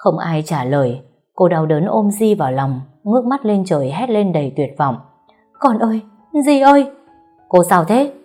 Không ai trả lời. Cô đau đớn ôm Di vào lòng, ngước mắt lên trời hét lên đầy tuyệt vọng. Con ơi, Di ơi! Cô sao thế?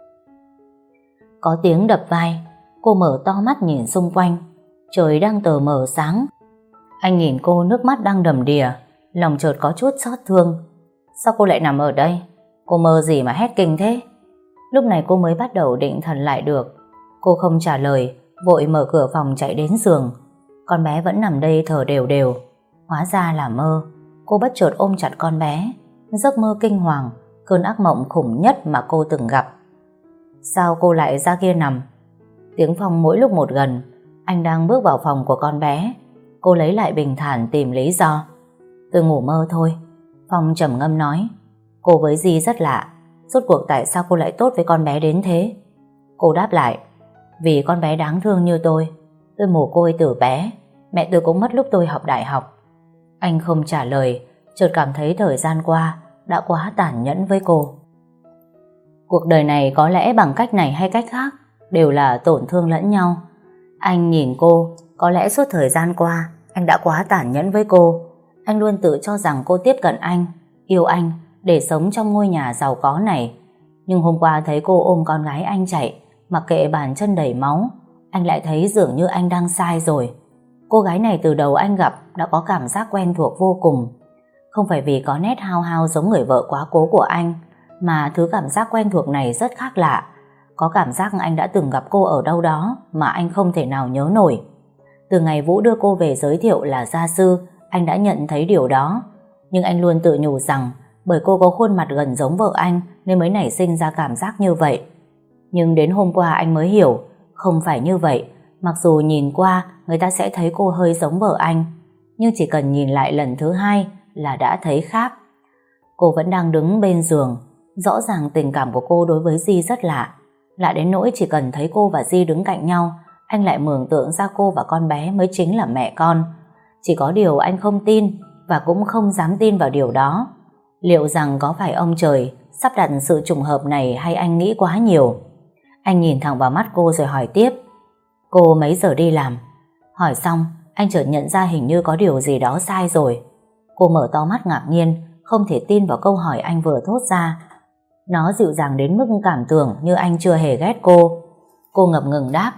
Có tiếng đập vai. Cô mở to mắt nhìn xung quanh. Trời đang tờ mờ sáng. Anh nhìn cô, nước mắt đang đầm đìa, lòng chợt có chút xót thương. Sao cô lại nằm ở đây? Cô mơ gì mà hét kinh thế? Lúc này cô mới bắt đầu định thần lại được. Cô không trả lời, vội mở cửa phòng chạy đến giường. Con bé vẫn nằm đây thở đều đều. Hóa ra là mơ. Cô bất chợt ôm chặt con bé. Giấc mơ kinh hoàng, cơn ác mộng khủng nhất mà cô từng gặp. Sao cô lại ra kia nằm? Tiếng Phong mỗi lúc một gần. Anh đang bước vào phòng của con bé. Cô lấy lại bình thản tìm lý do. Tôi ngủ mơ thôi. Phong trầm ngâm nói. Cô với Di rất lạ. Rốt cuộc tại sao cô lại tốt với con bé đến thế? Cô đáp lại. Vì con bé đáng thương như tôi mồ côi từ bé. Mẹ tôi cũng mất lúc tôi học đại học. Anh không trả lời, chợt cảm thấy thời gian qua đã quá tàn nhẫn với cô. Cuộc đời này có lẽ bằng cách này hay cách khác đều là tổn thương lẫn nhau. Anh nhìn cô, có lẽ suốt thời gian qua anh đã quá tàn nhẫn với cô. Anh luôn tự cho rằng cô tiếp cận anh, yêu anh để sống trong ngôi nhà giàu có này. Nhưng hôm qua thấy cô ôm con gái anh chạy, mặc kệ bàn chân đầy máu, anh lại thấy dường như anh đang sai rồi. Cô gái này từ đầu anh gặp đã có cảm giác quen thuộc vô cùng. Không phải vì có nét hao hao giống người vợ quá cố của anh, mà thứ cảm giác quen thuộc này rất khác lạ. Có cảm giác anh đã từng gặp cô ở đâu đó mà anh không thể nào nhớ nổi. Từ ngày Vũ đưa cô về giới thiệu là gia sư, anh đã nhận thấy điều đó. Nhưng anh luôn tự nhủ rằng bởi cô có khuôn mặt gần giống vợ anh nên mới nảy sinh ra cảm giác như vậy. Nhưng đến hôm qua anh mới hiểu, không phải như vậy. Mặc dù nhìn qua người ta sẽ thấy cô hơi giống vợ anh, nhưng chỉ cần nhìn lại lần thứ hai là đã thấy khác. Cô vẫn đang đứng bên giường. Rõ ràng tình cảm của cô đối với Di rất lạ. Lạ đến nỗi chỉ cần thấy cô và Di đứng cạnh nhau, anh lại mường tượng ra cô và con bé mới chính là mẹ con. Chỉ có điều anh không tin, và cũng không dám tin vào điều đó. Liệu rằng có phải ông trời sắp đặt sự trùng hợp này, hay anh nghĩ quá nhiều? Anh nhìn thẳng vào mắt cô rồi hỏi tiếp. Cô mấy giờ đi làm? Hỏi xong, anh chợt nhận ra hình như có điều gì đó sai rồi. Cô mở to mắt ngạc nhiên, không thể tin vào câu hỏi anh vừa thốt ra. Nó dịu dàng đến mức cảm tưởng như anh chưa hề ghét cô. Cô ngập ngừng đáp.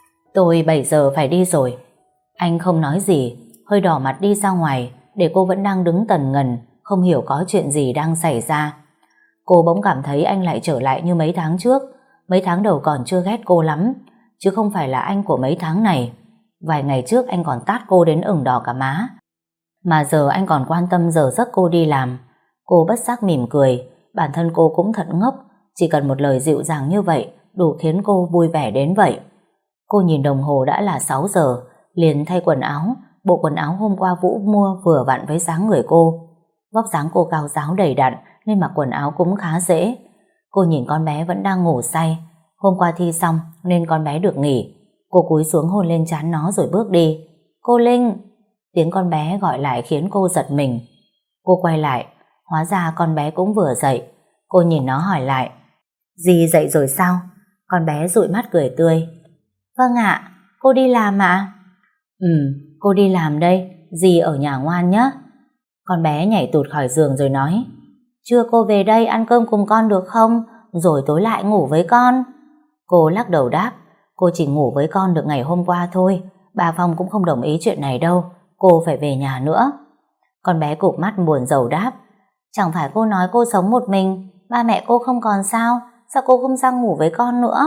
Tôi 7 giờ phải đi rồi. Anh không nói gì, hơi đỏ mặt đi ra ngoài, để cô vẫn đang đứng tần ngần, không hiểu có chuyện gì đang xảy ra. Cô bỗng cảm thấy anh lại trở lại như mấy tháng trước. Mấy tháng đầu còn chưa ghét cô lắm, chứ không phải là anh của mấy tháng này. Vài ngày trước anh còn tát cô đến ửng đỏ cả má, mà giờ anh còn quan tâm giờ giấc cô đi làm. Cô bất giác mỉm cười. Bản thân cô cũng thật ngốc, chỉ cần một lời dịu dàng như vậy đủ khiến cô vui vẻ đến vậy. Cô nhìn đồng hồ đã là 6 giờ, liền thay quần áo. Bộ quần áo hôm qua Vũ mua vừa vặn với dáng người cô. Vóc dáng cô cao ráo đầy đặn nên mặc quần áo cũng khá dễ. Cô nhìn con bé vẫn đang ngủ say. Hôm qua thi xong nên con bé được nghỉ. Cô cúi xuống hôn lên trán nó rồi bước đi. Cô Linh! Tiếng con bé gọi lại khiến cô giật mình. Cô quay lại, hóa ra con bé cũng vừa dậy. Cô nhìn nó hỏi lại. Dì dậy rồi sao? Con bé dụi mắt cười tươi. Vâng ạ, cô đi làm ạ? Cô đi làm đây, dì ở nhà ngoan nhé. Con bé nhảy tụt khỏi giường rồi nói. Trưa cô về đây ăn cơm cùng con được không? Rồi tối lại ngủ với con. Cô lắc đầu đáp. Cô chỉ ngủ với con được ngày hôm qua thôi. Bà Phong cũng không đồng ý chuyện này đâu. Cô phải về nhà nữa. Con bé cụp mắt buồn rầu đáp. Chẳng phải cô nói cô sống một mình, ba mẹ cô không còn sao? Sao cô không sang ngủ với con nữa?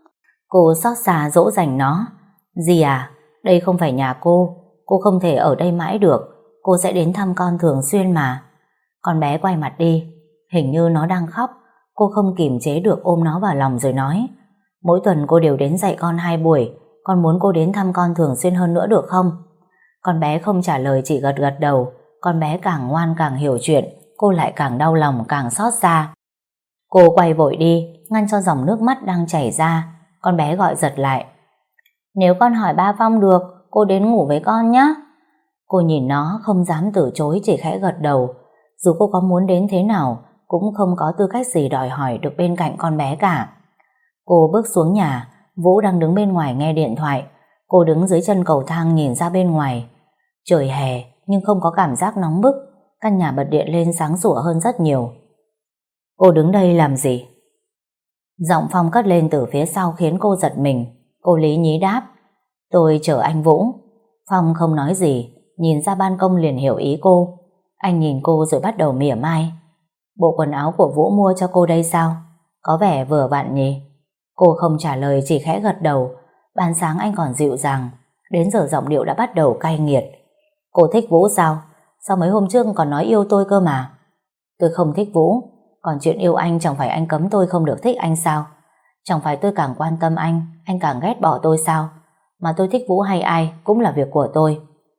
Cô xót xa dỗ dành nó. Dì à, đây không phải nhà cô không thể ở đây mãi được. Cô sẽ đến thăm con thường xuyên mà. Con bé quay mặt đi. Hình như nó đang khóc. Cô không kìm chế được ôm nó vào lòng rồi nói. Mỗi tuần cô đều đến dạy con 2 buổi. Con muốn cô đến thăm con thường xuyên hơn nữa được không? Con bé không trả lời, chỉ gật gật đầu. Con bé càng ngoan càng hiểu chuyện. Cô lại càng đau lòng, càng xót xa. Cô quay vội đi, ngăn cho dòng nước mắt đang chảy ra. Con bé gọi giật lại. Nếu con hỏi ba Phong được, cô đến ngủ với con nhé. Cô nhìn nó không dám từ chối, chỉ khẽ gật đầu. Dù cô có muốn đến thế nào cũng không có tư cách gì đòi hỏi được bên cạnh con bé cả. Cô bước xuống nhà. Vũ đang đứng bên ngoài nghe điện thoại. Cô đứng dưới chân cầu thang nhìn ra bên ngoài. Trời hè nhưng không có cảm giác nóng bức, căn nhà bật điện lên sáng sủa hơn rất nhiều. Cô đứng đây làm gì? Giọng Phong cất lên từ phía sau khiến cô giật mình. Cô lý nhí đáp, tôi chở anh Vũ. Phong không nói gì, nhìn ra ban công liền hiểu ý cô. Anh nhìn cô rồi bắt đầu mỉa mai. Bộ quần áo của Vũ mua cho cô đây sao? Có vẻ vừa vặn nhỉ? Cô không trả lời, chỉ khẽ gật đầu. Ban sáng anh còn dịu dàng, đến giờ giọng điệu đã bắt đầu cay nghiệt. Cô thích Vũ sao? Sao mấy hôm trước còn nói yêu tôi cơ mà? Tôi không thích Vũ. Còn chuyện yêu anh chẳng phải anh cấm tôi không được thích anh sao? Chẳng phải tôi càng quan tâm anh càng ghét bỏ tôi sao? Mà tôi thích Vũ hay ai cũng là việc của tôi.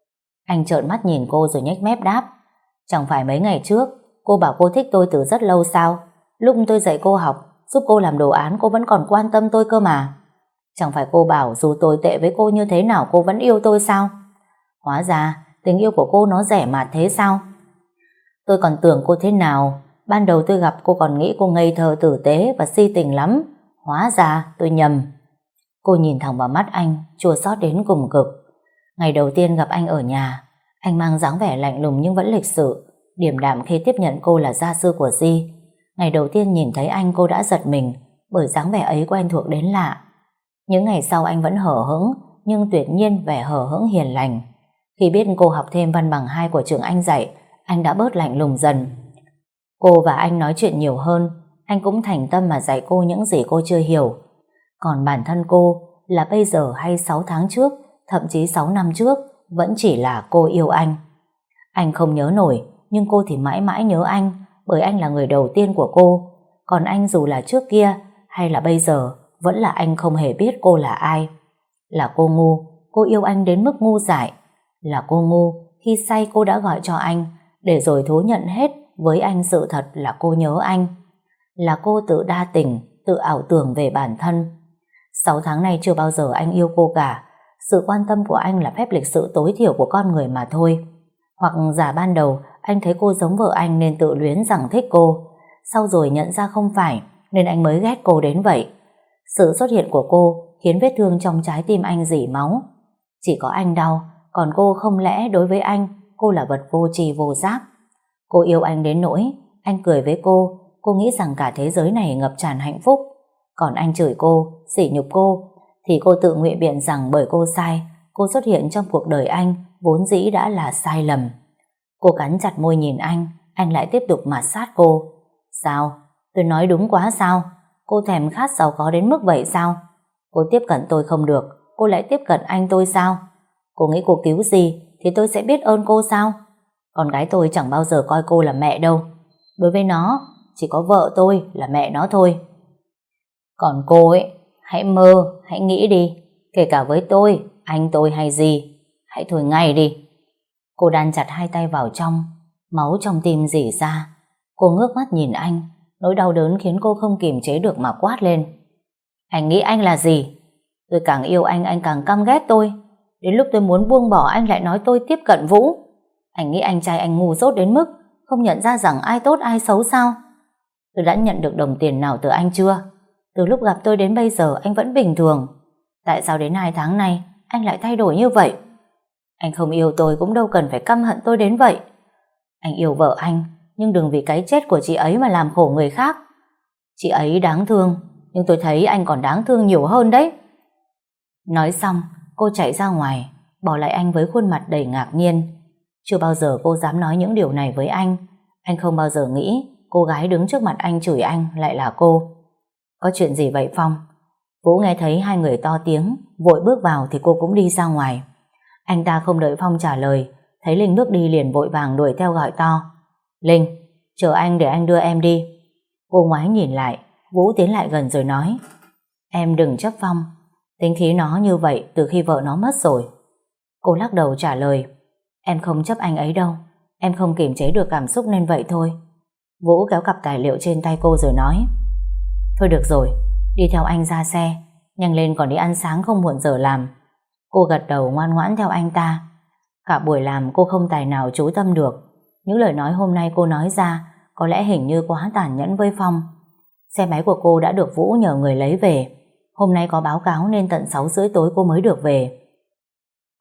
Anh trợn mắt nhìn cô rồi nhếch mép đáp, chẳng phải mấy ngày trước cô bảo cô thích tôi từ rất lâu sao? Lúc tôi dạy cô học, giúp cô làm đồ án, cô vẫn còn quan tâm tôi cơ mà. Chẳng phải cô bảo dù tồi tệ với cô như thế nào cô vẫn yêu tôi sao? Hóa ra tình yêu của cô nó rẻ mạt thế sao? Tôi còn tưởng cô thế nào. Ban đầu tôi gặp cô còn nghĩ cô ngây thơ tử tế và si tình lắm. Hóa ra tôi nhầm. Cô nhìn thẳng vào mắt anh, chua xót đến cùng cực. Ngày đầu tiên gặp anh ở nhà, anh mang dáng vẻ lạnh lùng nhưng vẫn lịch sự, điềm đạm khi tiếp nhận cô là gia sư của Di. Ngày đầu tiên nhìn thấy anh cô đã giật mình, bởi dáng vẻ ấy quen thuộc đến lạ. Những ngày sau anh vẫn hở hững, nhưng tuyệt nhiên vẻ hở hững hiền lành. Khi biết cô học thêm văn bằng 2 của trường anh dạy, anh đã bớt lạnh lùng dần. Cô và anh nói chuyện nhiều hơn, anh cũng thành tâm mà dạy cô những gì cô chưa hiểu. Còn bản thân cô là bây giờ hay 6 tháng trước, thậm chí 6 năm trước, vẫn chỉ là cô yêu anh. Anh không nhớ nổi, nhưng cô thì mãi mãi nhớ anh, bởi anh là người đầu tiên của cô. Còn anh dù là trước kia hay là bây giờ, vẫn là anh không hề biết cô là ai. Là cô ngu, cô yêu anh đến mức ngu dại. Là cô ngu, khi say cô đã gọi cho anh, để rồi thú nhận hết với anh sự thật là cô nhớ anh. Là cô tự đa tình, tự ảo tưởng về bản thân. 6 tháng nay chưa bao giờ anh yêu cô cả. Sự quan tâm của anh là phép lịch sự tối thiểu của con người mà thôi. Hoặc giả ban đầu anh thấy cô giống vợ anh nên tự luyến rằng thích cô. Sau rồi nhận ra không phải nên anh mới ghét cô đến vậy. Sự xuất hiện của cô khiến vết thương trong trái tim anh rỉ máu. Chỉ có anh đau, còn cô không lẽ đối với anh cô là vật vô tri vô giác. Cô yêu anh đến nỗi anh cười với cô nghĩ rằng cả thế giới này ngập tràn hạnh phúc. Còn anh chửi cô, sỉ nhục cô, thì cô tự nguyện biện rằng bởi cô sai, cô xuất hiện trong cuộc đời anh vốn dĩ đã là sai lầm. Cô cắn chặt môi nhìn anh lại tiếp tục mạt sát cô. Sao? Tôi nói đúng quá sao? Cô thèm khát giàu có đến mức vậy sao? Cô tiếp cận tôi không được, cô lại tiếp cận anh tôi sao? Cô nghĩ cô cứu gì thì tôi sẽ biết ơn cô sao? Con gái tôi chẳng bao giờ coi cô là mẹ đâu. Đối với nó, chỉ có vợ tôi là mẹ nó thôi. Còn cô ấy, hãy mơ, hãy nghĩ đi. Kể cả với tôi, anh tôi hay gì, hãy thôi ngay đi. Cô đan chặt hai tay vào trong, máu trong tim rỉ ra. Cô ngước mắt nhìn anh, nỗi đau đớn khiến cô không kiềm chế được mà quát lên. Anh nghĩ anh là gì? Tôi càng yêu anh càng căm ghét tôi. Đến lúc tôi muốn buông bỏ anh lại nói tôi tiếp cận Vũ. Anh nghĩ anh trai anh ngu dốt đến mức không nhận ra rằng ai tốt ai xấu sao? Tôi đã nhận được đồng tiền nào từ anh chưa? Từ lúc gặp tôi đến bây giờ anh vẫn bình thường. Tại sao đến 2 tháng nay anh lại thay đổi như vậy? Anh không yêu tôi cũng đâu cần phải căm hận tôi đến vậy. Anh yêu vợ anh, nhưng đừng vì cái chết của chị ấy mà làm khổ người khác. Chị ấy đáng thương, nhưng tôi thấy anh còn đáng thương nhiều hơn đấy. Nói xong, cô chạy ra ngoài, bỏ lại anh với khuôn mặt đầy ngạc nhiên. Chưa bao giờ cô dám nói những điều này với anh. Anh không bao giờ nghĩ cô gái đứng trước mặt anh chửi anh lại là cô. Có chuyện gì vậy Phong? Vũ nghe thấy hai người to tiếng, vội bước vào thì cô cũng đi ra ngoài. Anh ta không đợi Phong trả lời, thấy Linh bước đi liền vội vàng đuổi theo gọi to. Linh, chờ anh để anh đưa em đi. Cô ngoái nhìn lại, Vũ tiến lại gần rồi nói. Em đừng chấp Phong, tính khí nó như vậy từ khi vợ nó mất rồi. Cô lắc đầu trả lời. Em không chấp anh ấy đâu, em không kiềm chế được cảm xúc nên vậy thôi. Vũ kéo cặp tài liệu trên tay cô rồi nói. Thôi được rồi, đi theo anh ra xe, nhanh lên còn đi ăn sáng không muộn giờ làm. Cô gật đầu ngoan ngoãn theo anh ta. Cả buổi làm cô không tài nào chú tâm được. Những lời nói hôm nay cô nói ra có lẽ hình như quá tàn nhẫn với Phong. Xe máy của cô đã được Vũ nhờ người lấy về. Hôm nay có báo cáo nên tận 6 rưỡi tối cô mới được về.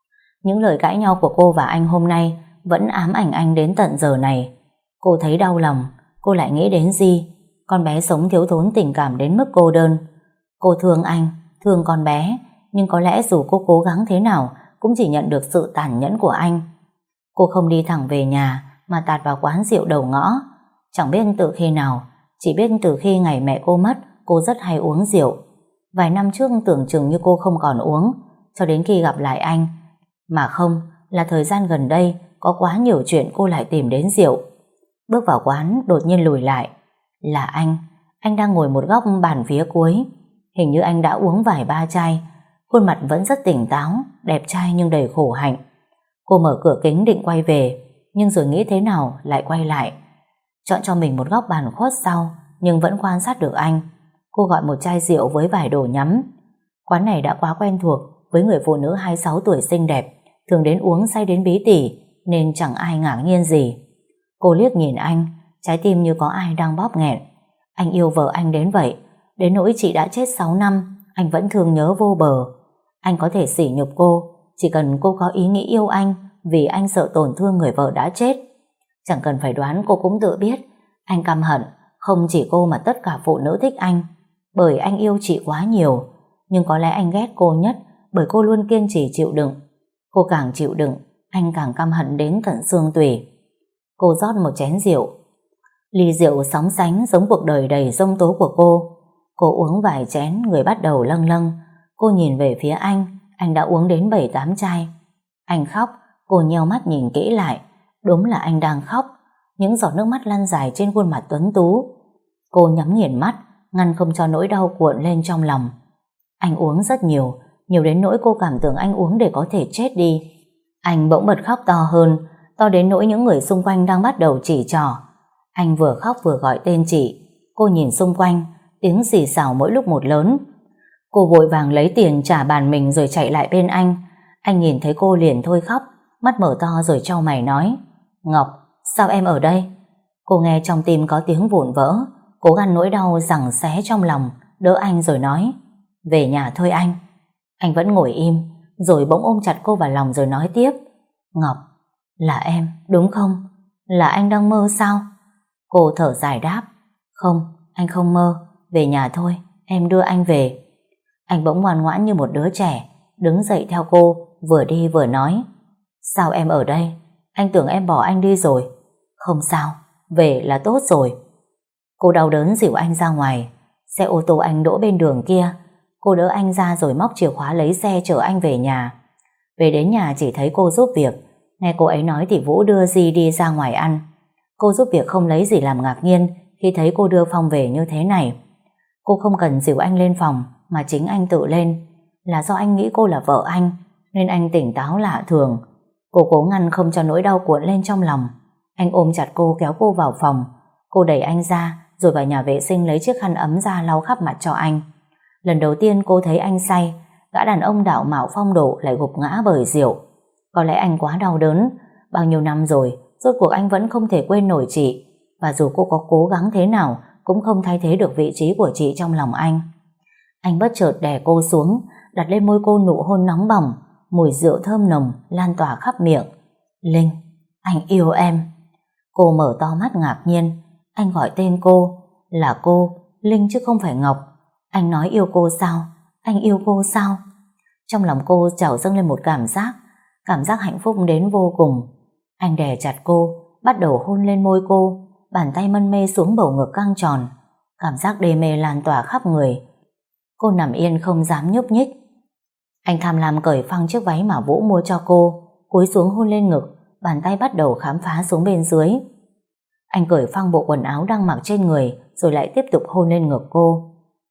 Những lời cãi nhau của cô và anh hôm nay vẫn ám ảnh anh đến tận giờ này. Cô thấy đau lòng. Cô lại nghĩ đến Di, con bé sống thiếu thốn tình cảm đến mức cô đơn. Cô thương anh, thương con bé, nhưng có lẽ dù cô cố gắng thế nào cũng chỉ nhận được sự tàn nhẫn của anh. Cô không đi thẳng về nhà mà tạt vào quán rượu đầu ngõ. Chẳng biết từ khi nào, chỉ biết từ khi ngày mẹ cô mất, cô rất hay uống rượu. Vài năm trước tưởng chừng như cô không còn uống, cho đến khi gặp lại anh. Mà không, là thời gian gần đây có quá nhiều chuyện cô lại tìm đến rượu. Bước vào quán đột nhiên lùi lại. Là anh đang ngồi một góc bàn phía cuối. Hình như anh đã uống vài ba chai. Khuôn mặt vẫn rất tỉnh táo, đẹp trai nhưng đầy khổ hạnh. Cô mở cửa kính định quay về, nhưng rồi nghĩ thế nào lại quay lại. Chọn cho mình một góc bàn khuất sau, nhưng vẫn quan sát được anh. Cô gọi một chai rượu với vài đồ nhắm. Quán này đã quá quen thuộc với người phụ nữ 26 tuổi xinh đẹp, thường đến uống say đến bí tỉ, nên chẳng ai ngạc nhiên gì. Cô liếc nhìn anh, trái tim như có ai đang bóp nghẹn. Anh yêu vợ anh đến vậy, đến nỗi chị đã chết 6 năm, anh vẫn thương nhớ vô bờ. Anh có thể sỉ nhục cô, chỉ cần cô có ý nghĩ yêu anh, vì anh sợ tổn thương người vợ đã chết. Chẳng cần phải đoán cô cũng tự biết, anh căm hận, không chỉ cô mà tất cả phụ nữ thích anh, bởi anh yêu chị quá nhiều. Nhưng có lẽ anh ghét cô nhất, bởi cô luôn kiên trì chịu đựng. Cô càng chịu đựng, anh càng căm hận đến tận xương tủy. Cô rót một chén rượu. Ly rượu sóng sánh giống cuộc đời đầy giông tố của cô. Cô uống vài chén, người bắt đầu lâng lâng. Cô nhìn về phía anh đã uống đến 7-8 chai. Anh khóc, cô nheo mắt nhìn kỹ lại. Đúng là anh đang khóc, những giọt nước mắt lăn dài trên khuôn mặt tuấn tú. Cô nhắm nghiền mắt, ngăn không cho nỗi đau cuộn lên trong lòng. Anh uống rất nhiều, nhiều đến nỗi cô cảm tưởng anh uống để có thể chết đi. Anh bỗng bật khóc to hơn, to đến nỗi những người xung quanh đang bắt đầu chỉ trỏ. Anh vừa khóc vừa gọi tên chị. Cô nhìn xung quanh, tiếng xì xào mỗi lúc một lớn. Cô vội vàng lấy tiền trả bàn mình rồi chạy lại bên anh. Anh nhìn thấy cô liền thôi khóc, mắt mở to rồi chau mày nói: Ngọc, sao em ở đây? Cô nghe trong tim có tiếng vụn vỡ. Cố gắng nỗi đau giằng xé trong lòng, đỡ anh rồi nói: Về nhà thôi anh. Anh vẫn ngồi im, rồi bỗng ôm chặt cô vào lòng rồi nói tiếp: Ngọc, là em, đúng không? Là anh đang mơ sao? Cô thở dài đáp: Không, anh không mơ, về nhà thôi, em đưa anh về. Anh bỗng ngoan ngoãn như một đứa trẻ, đứng dậy theo cô, vừa đi vừa nói: Sao em ở đây? Anh tưởng em bỏ anh đi rồi. Không sao, về là tốt rồi. Cô đau đớn dìu anh ra ngoài. Xe ô tô anh đỗ bên đường kia. Cô đỡ anh ra rồi móc chìa khóa lấy xe chở anh về nhà. Về đến nhà chỉ thấy cô giúp việc. Nghe cô ấy nói thì Vũ đưa Di đi ra ngoài ăn. Cô giúp việc không lấy gì làm ngạc nhiên khi thấy cô đưa Phong về như thế này. Cô không cần dìu anh lên phòng mà chính anh tự lên. Là do anh nghĩ cô là vợ anh nên anh tỉnh táo lạ thường. Cô cố ngăn không cho nỗi đau cuộn lên trong lòng. Anh ôm chặt cô kéo cô vào phòng. Cô đẩy anh ra rồi vào nhà vệ sinh lấy chiếc khăn ấm ra lau khắp mặt cho anh. Lần đầu tiên cô thấy anh say, gã đàn ông đạo mạo phong độ lại gục ngã bởi rượu. Có lẽ anh quá đau đớn. Bao nhiêu năm rồi, rốt cuộc anh vẫn không thể quên nổi chị. Và dù cô có cố gắng thế nào cũng không thay thế được vị trí của chị trong lòng anh. Anh bất chợt đè cô xuống, đặt lên môi cô nụ hôn nóng bỏng, mùi rượu thơm nồng lan tỏa khắp miệng. Linh, anh yêu em. Cô mở to mắt ngạc nhiên. Anh gọi tên cô. Là cô, Linh chứ không phải Ngọc. Anh nói yêu cô sao? Anh yêu cô sao? Trong lòng cô trào dâng lên một cảm giác hạnh phúc đến vô cùng. Anh đè chặt cô, bắt đầu hôn lên môi cô, bàn tay mân mê xuống bầu ngực căng tròn. Cảm giác đê mê lan tỏa khắp người. Cô nằm yên không dám nhúc nhích. Anh tham lam cởi phăng chiếc váy mà Vũ mua cho cô, cúi xuống hôn lên ngực, bàn tay bắt đầu khám phá xuống bên dưới. Anh cởi phăng bộ quần áo đang mặc trên người, rồi lại tiếp tục hôn lên ngực cô.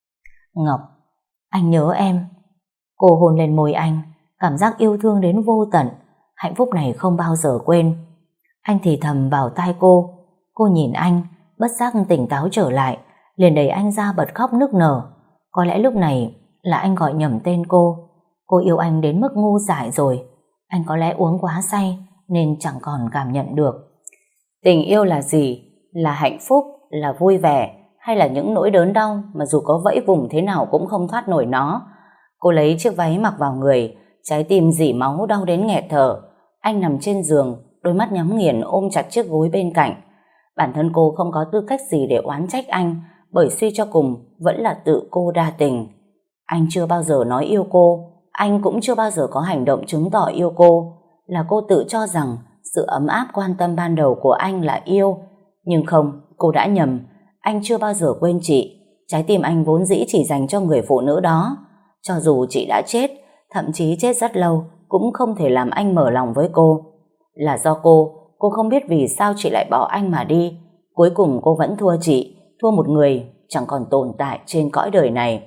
Ngọc, anh nhớ em. Cô hôn lên môi anh, cảm giác yêu thương đến vô tận, hạnh phúc này không bao giờ quên. Anh thì thầm vào tai cô. Cô nhìn anh, bất giác tỉnh táo trở lại, liền đẩy anh ra bật khóc nức nở. Có lẽ lúc này là anh gọi nhầm tên cô. Cô yêu anh đến mức ngu dại rồi. Anh có lẽ uống quá say nên chẳng còn cảm nhận được. Tình yêu là gì? Là hạnh phúc, là vui vẻ, hay là những nỗi đớn đau mà dù có vẫy vùng thế nào cũng không thoát nổi nó? Cô lấy chiếc váy mặc vào người, trái tim rỉ máu đau đến nghẹt thở. Anh nằm trên giường, đôi mắt nhắm nghiền ôm chặt chiếc gối bên cạnh. Bản thân cô không có tư cách gì để oán trách anh, bởi suy cho cùng vẫn là tự cô đa tình. Anh chưa bao giờ nói yêu cô, anh cũng chưa bao giờ có hành động chứng tỏ yêu cô. Là cô tự cho rằng sự ấm áp quan tâm ban đầu của anh là yêu. Nhưng không, cô đã nhầm. Anh chưa bao giờ quên chị. Trái tim anh vốn dĩ chỉ dành cho người phụ nữ đó. Cho dù chị đã chết, thậm chí chết rất lâu, cũng không thể làm anh mở lòng với cô. Là do cô không biết vì sao chị lại bỏ anh mà đi. Cuối cùng cô vẫn thua chị, thua một người chẳng còn tồn tại trên cõi đời này.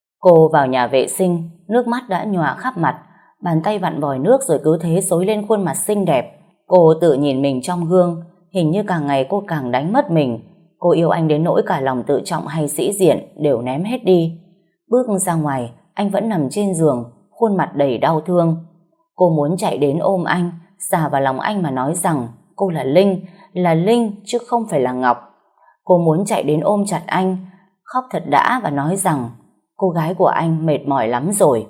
Cô vào nhà vệ sinh, nước mắt đã nhòa khắp mặt, bàn tay vặn vòi nước rồi cứ thế xối lên khuôn mặt xinh đẹp. Cô tự nhìn mình trong gương, hình như càng ngày cô càng đánh mất mình. Cô yêu anh đến nỗi cả lòng tự trọng hay sĩ diện đều ném hết đi. Bước ra ngoài, anh vẫn nằm trên giường, khuôn mặt đầy đau thương. Cô muốn chạy đến ôm anh, xà vào lòng anh mà nói rằng cô là Linh chứ không phải là Ngọc. Cô muốn chạy đến ôm chặt anh, khóc thật đã và nói rằng cô gái của anh mệt mỏi lắm rồi.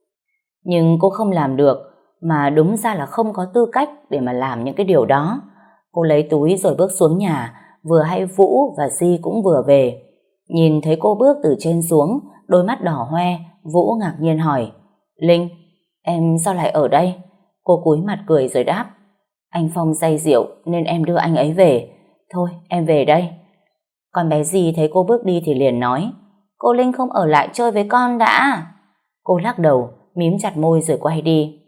Nhưng cô không làm được, mà đúng ra là không có tư cách để mà làm những cái điều đó. Cô lấy túi rồi bước xuống nhà, vừa hay Vũ và Di cũng vừa về. Nhìn thấy cô bước từ trên xuống, đôi mắt đỏ hoe, Vũ ngạc nhiên hỏi: Linh, em sao lại ở đây? Cô cúi mặt cười rồi đáp: Anh Phong say rượu nên em đưa anh ấy về. Thôi em về đây. Con bé Di thấy cô bước đi thì liền nói: Cô Linh không ở lại chơi với con đã. Cô lắc đầu, mím chặt môi rồi quay đi.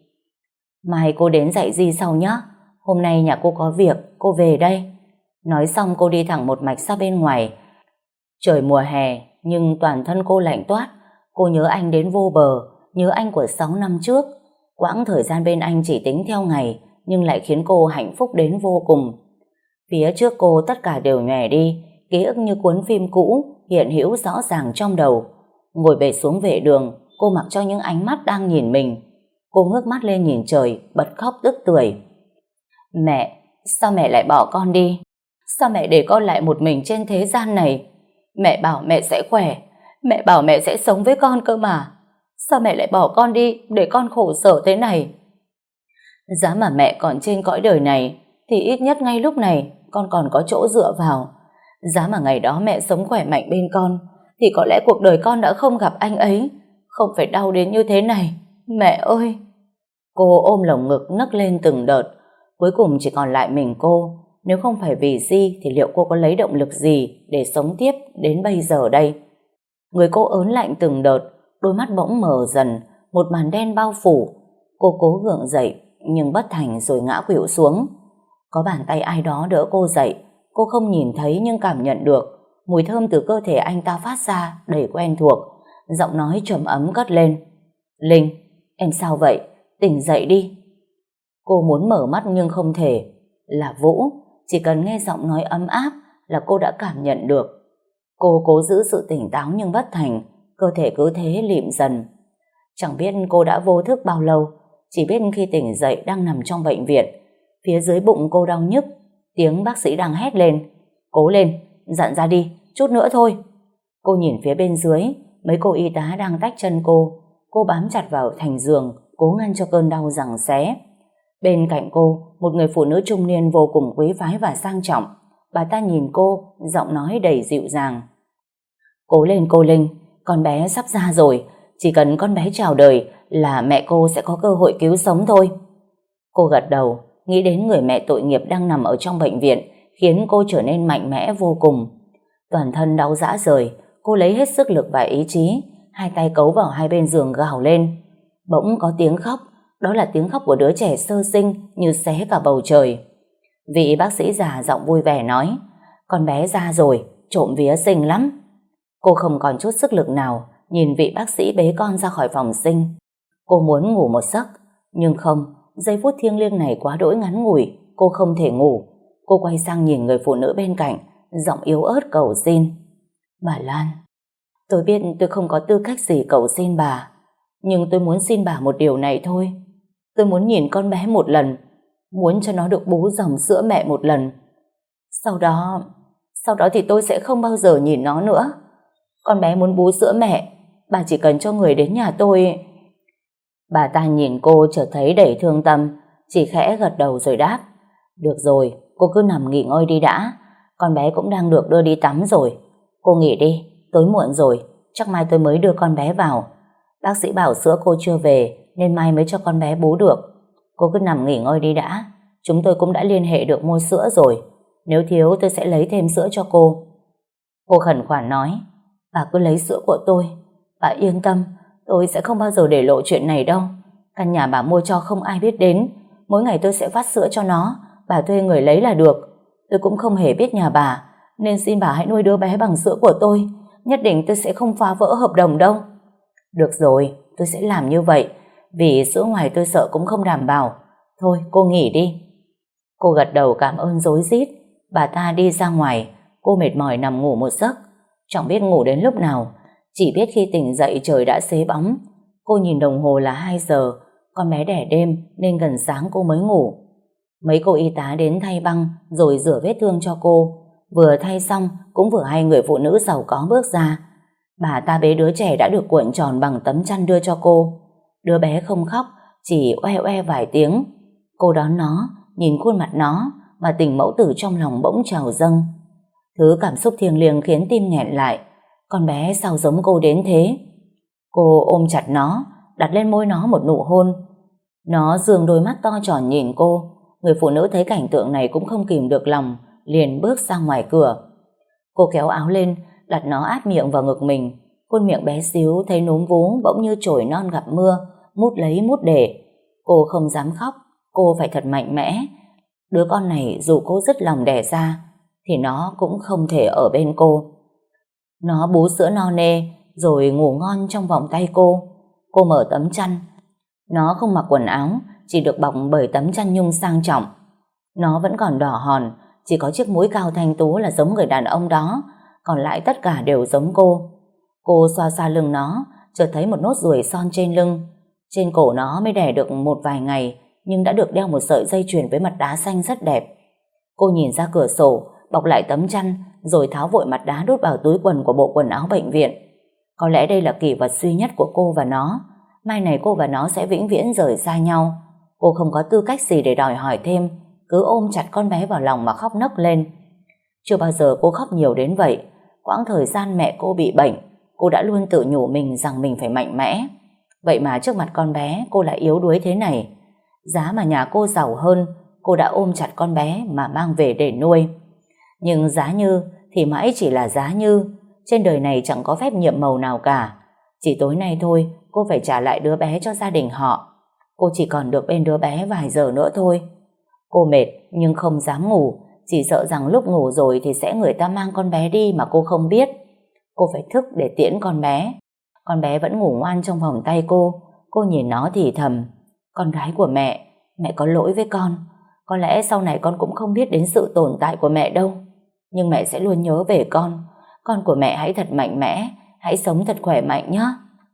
Mai cô đến dạy Di sau nhé. Hôm nay nhà cô có việc, cô về đây. Nói xong cô đi thẳng một mạch ra bên ngoài. Trời mùa hè nhưng toàn thân cô lạnh toát. Cô nhớ anh đến vô bờ, nhớ anh của 6 năm trước. Quãng thời gian bên anh chỉ tính theo ngày, nhưng lại khiến cô hạnh phúc đến vô cùng. Phía trước cô tất cả đều nhòe đi, ký ức như cuốn phim cũ hiện hữu rõ ràng trong đầu. Ngồi bệt xuống vệ đường, cô mặc cho những ánh mắt đang nhìn mình. Cô ngước mắt lên nhìn trời, bật khóc tức tưởi. Mẹ, sao mẹ lại bỏ con đi? Sao mẹ để con lại một mình trên thế gian này? Mẹ bảo mẹ sẽ khỏe, mẹ bảo mẹ sẽ sống với con cơ mà. Sao mẹ lại bỏ con đi để con khổ sở thế này? Giá mà mẹ còn trên cõi đời này thì ít nhất ngay lúc này con còn có chỗ dựa vào. Giá mà ngày đó mẹ sống khỏe mạnh bên con thì có lẽ cuộc đời con đã không gặp anh ấy, không phải đau đến như thế này. Mẹ ơi! Cô ôm lồng ngực nấc lên từng đợt. Cuối cùng chỉ còn lại mình cô. Nếu không phải vì Di thì liệu cô có lấy động lực gì để sống tiếp đến bây giờ đây? Người cô ớn lạnh từng đợt, đôi mắt bỗng mờ dần, một màn đen bao phủ. Cô cố gượng dậy nhưng bất thành rồi ngã khuỵu xuống. Có bàn tay ai đó đỡ cô dậy. Cô không nhìn thấy nhưng cảm nhận được mùi thơm từ cơ thể anh ta phát ra đầy quen thuộc. Giọng nói trầm ấm cất lên: Linh, em sao vậy? Tỉnh dậy đi. Cô muốn mở mắt nhưng không thể. Là Vũ. Chỉ cần nghe giọng nói ấm áp là cô đã cảm nhận được. Cô cố giữ sự tỉnh táo nhưng bất thành. Cơ thể cứ thế lịm dần. Chẳng biết cô đã vô thức bao lâu. Chỉ biết khi tỉnh dậy đang nằm trong bệnh viện. Phía dưới bụng cô đau nhức. Tiếng bác sĩ đang hét lên: Cố lên, dặn ra đi, chút nữa thôi. Cô nhìn phía bên dưới, mấy cô y tá đang tách chân cô. Cô bám chặt vào thành giường, cố ngăn cho cơn đau giằng xé. Bên cạnh cô, một người phụ nữ trung niên vô cùng quý phái và sang trọng. Bà ta nhìn cô, giọng nói đầy dịu dàng: Cố lên cô Linh, con bé sắp ra rồi. Chỉ cần con bé chào đời là mẹ cô sẽ có cơ hội cứu sống thôi. Cô gật đầu, nghĩ đến người mẹ tội nghiệp đang nằm ở trong bệnh viện, khiến cô trở nên mạnh mẽ vô cùng. Toàn thân đau rã rời, cô lấy hết sức lực và ý chí, hai tay cấu vào hai bên giường gào lên. Bỗng có tiếng khóc, đó là tiếng khóc của đứa trẻ sơ sinh như xé cả bầu trời. Vị bác sĩ già giọng vui vẻ nói: Con bé ra rồi, trộm vía xinh lắm. Cô không còn chút sức lực nào, nhìn vị bác sĩ bế con ra khỏi phòng sinh. Cô muốn ngủ một giấc, nhưng không, giây phút thiêng liêng này quá đỗi ngắn ngủi, cô không thể ngủ. Cô quay sang nhìn người phụ nữ bên cạnh, giọng yếu ớt cầu xin: Bà Lan, tôi biết tôi không có tư cách gì cầu xin bà, nhưng tôi muốn xin bà một điều này thôi. Tôi muốn nhìn con bé một lần, muốn cho nó được bú dòng sữa mẹ một lần. Sau đó thì tôi sẽ không bao giờ nhìn nó nữa. Con bé muốn bú sữa mẹ, bà chỉ cần cho người đến nhà tôi. Bà ta nhìn cô chợt thấy đầy thương tâm, chỉ khẽ gật đầu rồi đáp. Được rồi, cô cứ nằm nghỉ ngơi đi đã. Con bé cũng đang được đưa đi tắm rồi. Cô nghỉ đi, tối muộn rồi, chắc mai tôi mới đưa con bé vào. Bác sĩ bảo sữa cô chưa về nên mai mới cho con bé bú được. Cô cứ nằm nghỉ ngơi đi đã. Chúng tôi cũng đã liên hệ được mua sữa rồi. Nếu thiếu tôi sẽ lấy thêm sữa cho cô. Cô khẩn khoản nói. Bà cứ lấy sữa của tôi. Bà yên tâm, tôi sẽ không bao giờ để lộ chuyện này đâu. Căn nhà bà mua cho không ai biết đến. Mỗi ngày tôi sẽ vắt sữa cho nó. Bà thuê người lấy là được. Tôi cũng không hề biết nhà bà, nên xin bà hãy nuôi đứa bé bằng sữa của tôi. Nhất định tôi sẽ không phá vỡ hợp đồng đâu. Được rồi, tôi sẽ làm như vậy. Vì sữa ngoài tôi sợ cũng không đảm bảo. Thôi cô nghỉ đi. Cô gật đầu cảm ơn rối rít. Bà ta đi ra ngoài. Cô mệt mỏi nằm ngủ một giấc. Chẳng biết ngủ đến lúc nào. Chỉ biết khi tỉnh dậy trời đã xế bóng. Cô nhìn đồng hồ là 2 giờ. Con bé đẻ đêm nên gần sáng cô mới ngủ. Mấy cô y tá đến thay băng rồi rửa vết thương cho cô. Vừa thay xong cũng vừa hay người phụ nữ giàu có bước ra. Bà ta bế đứa trẻ đã được cuộn tròn bằng tấm chăn đưa cho cô. Đứa bé không khóc, chỉ oe oe vài tiếng. Cô đón nó, nhìn khuôn mặt nó mà tình mẫu tử trong lòng bỗng trào dâng. Thứ cảm xúc thiêng liêng khiến tim nghẹn lại. Con bé sao giống cô đến thế? Cô ôm chặt nó, đặt lên môi nó một nụ hôn. Nó dương đôi mắt to tròn nhìn cô. Người phụ nữ thấy cảnh tượng này cũng không kìm được lòng, liền bước ra ngoài cửa. Cô kéo áo lên, đặt nó áp miệng vào ngực mình. Khuôn miệng bé xíu thấy núm vú bỗng như chổi non gặp mưa, mút lấy mút để. Cô không dám khóc, cô phải thật mạnh mẽ. Đứa con này dù cô dứt lòng đẻ ra thì nó cũng không thể ở bên cô. Nó bú sữa no nê rồi ngủ ngon trong vòng tay cô. Cô mở tấm chăn. Nó không mặc quần áo, chỉ được bọc bởi tấm chăn nhung sang trọng. Nó vẫn còn đỏ hòn, chỉ có chiếc mũi cao thanh tú là giống người đàn ông đó, còn lại tất cả đều giống cô. Cô xoa xoa lưng nó, chợt thấy một nốt ruồi son trên lưng. Trên cổ nó mới đẻ được một vài ngày, nhưng đã được đeo một sợi dây chuyền với mặt đá xanh rất đẹp. Cô nhìn ra cửa sổ, bọc lại tấm chăn, rồi tháo vội mặt đá đút vào túi quần của bộ quần áo bệnh viện. Có lẽ đây là kỷ vật duy nhất của cô và nó. Mai này cô và nó sẽ vĩnh viễn rời xa nhau. Cô không có tư cách gì để đòi hỏi thêm, cứ ôm chặt con bé vào lòng mà khóc nấc lên. Chưa bao giờ cô khóc nhiều đến vậy. Quãng thời gian mẹ cô bị bệnh, cô đã luôn tự nhủ mình rằng mình phải mạnh mẽ. Vậy mà trước mặt con bé cô lại yếu đuối thế này. Giá mà nhà cô giàu hơn, cô đã ôm chặt con bé mà mang về để nuôi. Nhưng giá như thì mãi chỉ là giá như. Trên đời này chẳng có phép nhiệm màu nào cả. Chỉ tối nay thôi cô phải trả lại đứa bé cho gia đình họ. Cô chỉ còn được bên đứa bé vài giờ nữa thôi. Cô mệt nhưng không dám ngủ, chỉ sợ rằng lúc ngủ rồi thì sẽ người ta mang con bé đi mà cô không biết. Cô phải thức để tiễn con bé. Con bé vẫn ngủ ngoan trong vòng tay cô. Cô nhìn nó thì thầm. Con gái của mẹ, mẹ có lỗi với con. Có lẽ sau này con cũng không biết đến sự tồn tại của mẹ đâu. Nhưng mẹ sẽ luôn nhớ về con. Con của mẹ hãy thật mạnh mẽ, hãy sống thật khỏe mạnh nhé.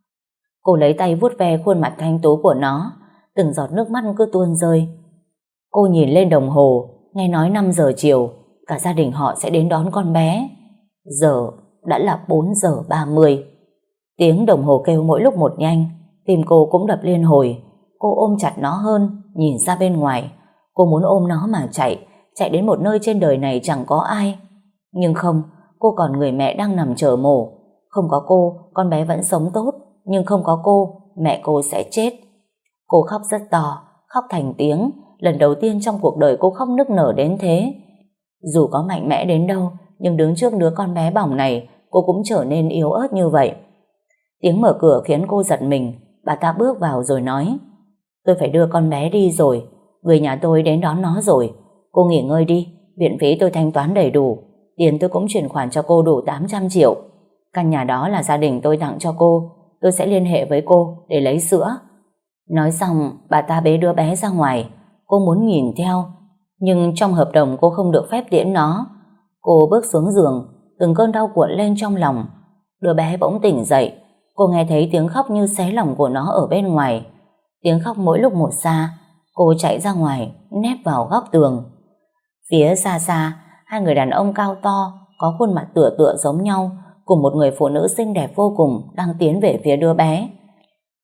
Cô lấy tay vuốt ve khuôn mặt thanh tú của nó. Từng giọt nước mắt cứ tuôn rơi. Cô nhìn lên đồng hồ, nghe nói 5 giờ chiều, cả gia đình họ sẽ đến đón con bé. Giờ đã là 4 giờ 30. Tiếng đồng hồ kêu mỗi lúc một nhanh, tim cô cũng đập liên hồi. Cô ôm chặt nó hơn, nhìn ra bên ngoài. Cô muốn ôm nó mà chạy đến một nơi trên đời này chẳng có ai. Nhưng không, cô còn người mẹ đang nằm chờ mổ. Không có cô, con bé vẫn sống tốt, nhưng không có cô, mẹ cô sẽ chết. Cô khóc rất to, khóc thành tiếng. Lần đầu tiên trong cuộc đời cô khóc nức nở đến thế. Dù có mạnh mẽ đến đâu, nhưng đứng trước đứa con bé bỏng này, cô cũng trở nên yếu ớt như vậy. Tiếng mở cửa khiến cô giật mình. Bà ta bước vào rồi nói: Tôi phải đưa con bé đi rồi. Người nhà tôi đến đón nó rồi. Cô nghỉ ngơi đi, viện phí tôi thanh toán đầy đủ. Tiền tôi cũng chuyển khoản cho cô đủ 800 triệu. Căn nhà đó là gia đình tôi tặng cho cô. Tôi sẽ liên hệ với cô để lấy sữa. Nói xong, bà ta bế đứa bé ra ngoài. Cô muốn nhìn theo, nhưng trong hợp đồng cô không được phép tiễn nó. Cô bước xuống giường, từng cơn đau cuộn lên trong lòng. Đứa bé bỗng tỉnh dậy. Cô nghe thấy tiếng khóc như xé lòng của nó ở bên ngoài. Tiếng khóc mỗi lúc một xa. Cô chạy ra ngoài, nép vào góc tường. Phía xa xa, hai người đàn ông cao to, có khuôn mặt tựa tựa giống nhau, cùng một người phụ nữ xinh đẹp vô cùng đang tiến về phía đứa bé.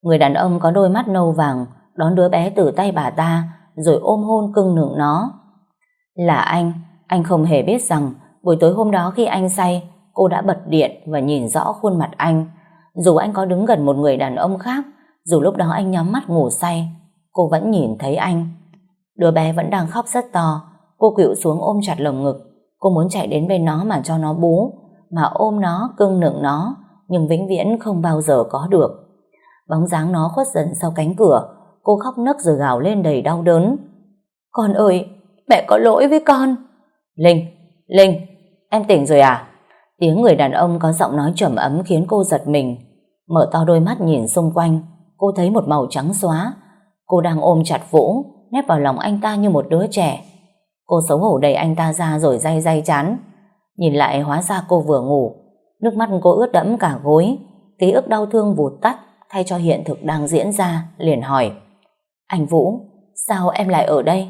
Người đàn ông có đôi mắt nâu vàng đón đứa bé từ tay bà ta rồi ôm hôn cưng nựng nó. Là anh không hề biết rằng buổi tối hôm đó khi anh say, cô đã bật điện và nhìn rõ khuôn mặt anh. Dù anh có đứng gần một người đàn ông khác, dù lúc đó anh nhắm mắt ngủ say, cô vẫn nhìn thấy anh. Đứa bé vẫn đang khóc rất to. Cô khuỵu xuống ôm chặt lồng ngực. Cô muốn chạy đến bên nó mà cho nó bú, mà ôm nó, cưng nựng nó, nhưng vĩnh viễn không bao giờ có được. Bóng dáng nó khuất dần sau cánh cửa. Cô khóc nấc rồi gào lên đầy đau đớn. Con ơi, mẹ có lỗi với con. Linh, em tỉnh rồi à? Tiếng người đàn ông có giọng nói trầm ấm khiến cô giật mình. Mở to đôi mắt nhìn xung quanh, cô thấy một màu trắng xóa. Cô đang ôm chặt Vũ, nép vào lòng anh ta như một đứa trẻ. Cô xấu hổ đẩy anh ta ra rồi day day chán. Nhìn lại hóa ra cô vừa ngủ. Nước mắt cô ướt đẫm cả gối. Ký ức đau thương vụt tắt thay cho hiện thực đang diễn ra. Liền hỏi: Anh Vũ, sao em lại ở đây?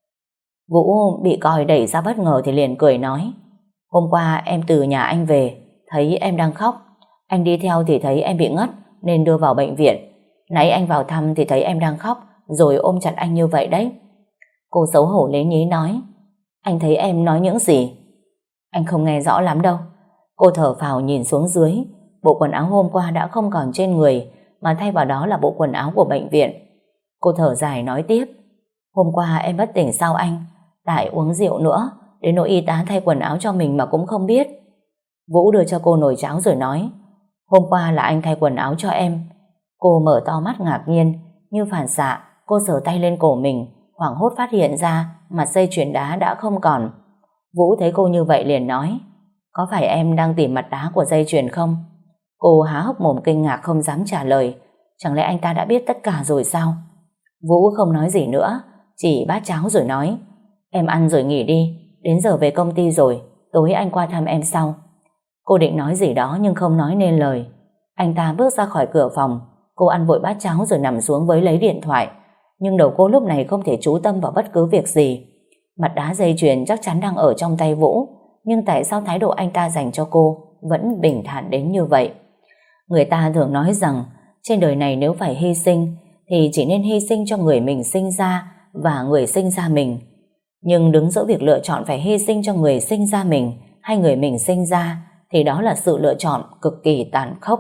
Vũ bị còi đẩy ra bất ngờ thì liền cười nói: Hôm qua em từ nhà anh về, thấy em đang khóc. Anh đi theo thì thấy em bị ngất nên đưa vào bệnh viện. Nãy anh vào thăm thì thấy em đang khóc rồi ôm chặt anh như vậy đấy. Cô xấu hổ lế nhí nói: Anh thấy em nói những gì? Anh không nghe rõ lắm đâu. Cô thở phào nhìn xuống dưới. Bộ quần áo hôm qua đã không còn trên người, mà thay vào đó là bộ quần áo của bệnh viện. Cô thở dài nói tiếp: Hôm qua em bất tỉnh sao anh? Tại uống rượu nữa, đến nỗi y tá thay quần áo cho mình mà cũng không biết. Vũ đưa cho cô nồi cháo rồi nói: Hôm qua là anh thay quần áo cho em. Cô mở to mắt ngạc nhiên. Như phản xạ, cô sờ tay lên cổ mình, hoảng hốt phát hiện ra mặt dây chuyền đá đã không còn. Vũ thấy cô như vậy liền nói: Có phải em đang tìm mặt đá của dây chuyền không? Cô há hốc mồm kinh ngạc không dám trả lời. Chẳng lẽ anh ta đã biết tất cả rồi sao? Vũ không nói gì nữa, chỉ bát cháo rồi nói: Em ăn rồi nghỉ đi, đến giờ về công ty rồi, tối anh qua thăm em sau. Cô định nói gì đó nhưng không nói nên lời. Anh ta bước ra khỏi cửa phòng. Cô ăn vội bát cháo rồi nằm xuống với lấy điện thoại. Nhưng đầu cô lúc này không thể chú tâm vào bất cứ việc gì. Mặt đá dây chuyền chắc chắn đang ở trong tay Vũ, nhưng tại sao thái độ anh ta dành cho cô vẫn bình thản đến như vậy? Người ta thường nói rằng trên đời này nếu phải hy sinh thì chỉ nên hy sinh cho người mình sinh ra và người sinh ra mình. Nhưng đứng giữa việc lựa chọn phải hy sinh cho người sinh ra mình hay người mình sinh ra thì đó là sự lựa chọn cực kỳ tàn khốc.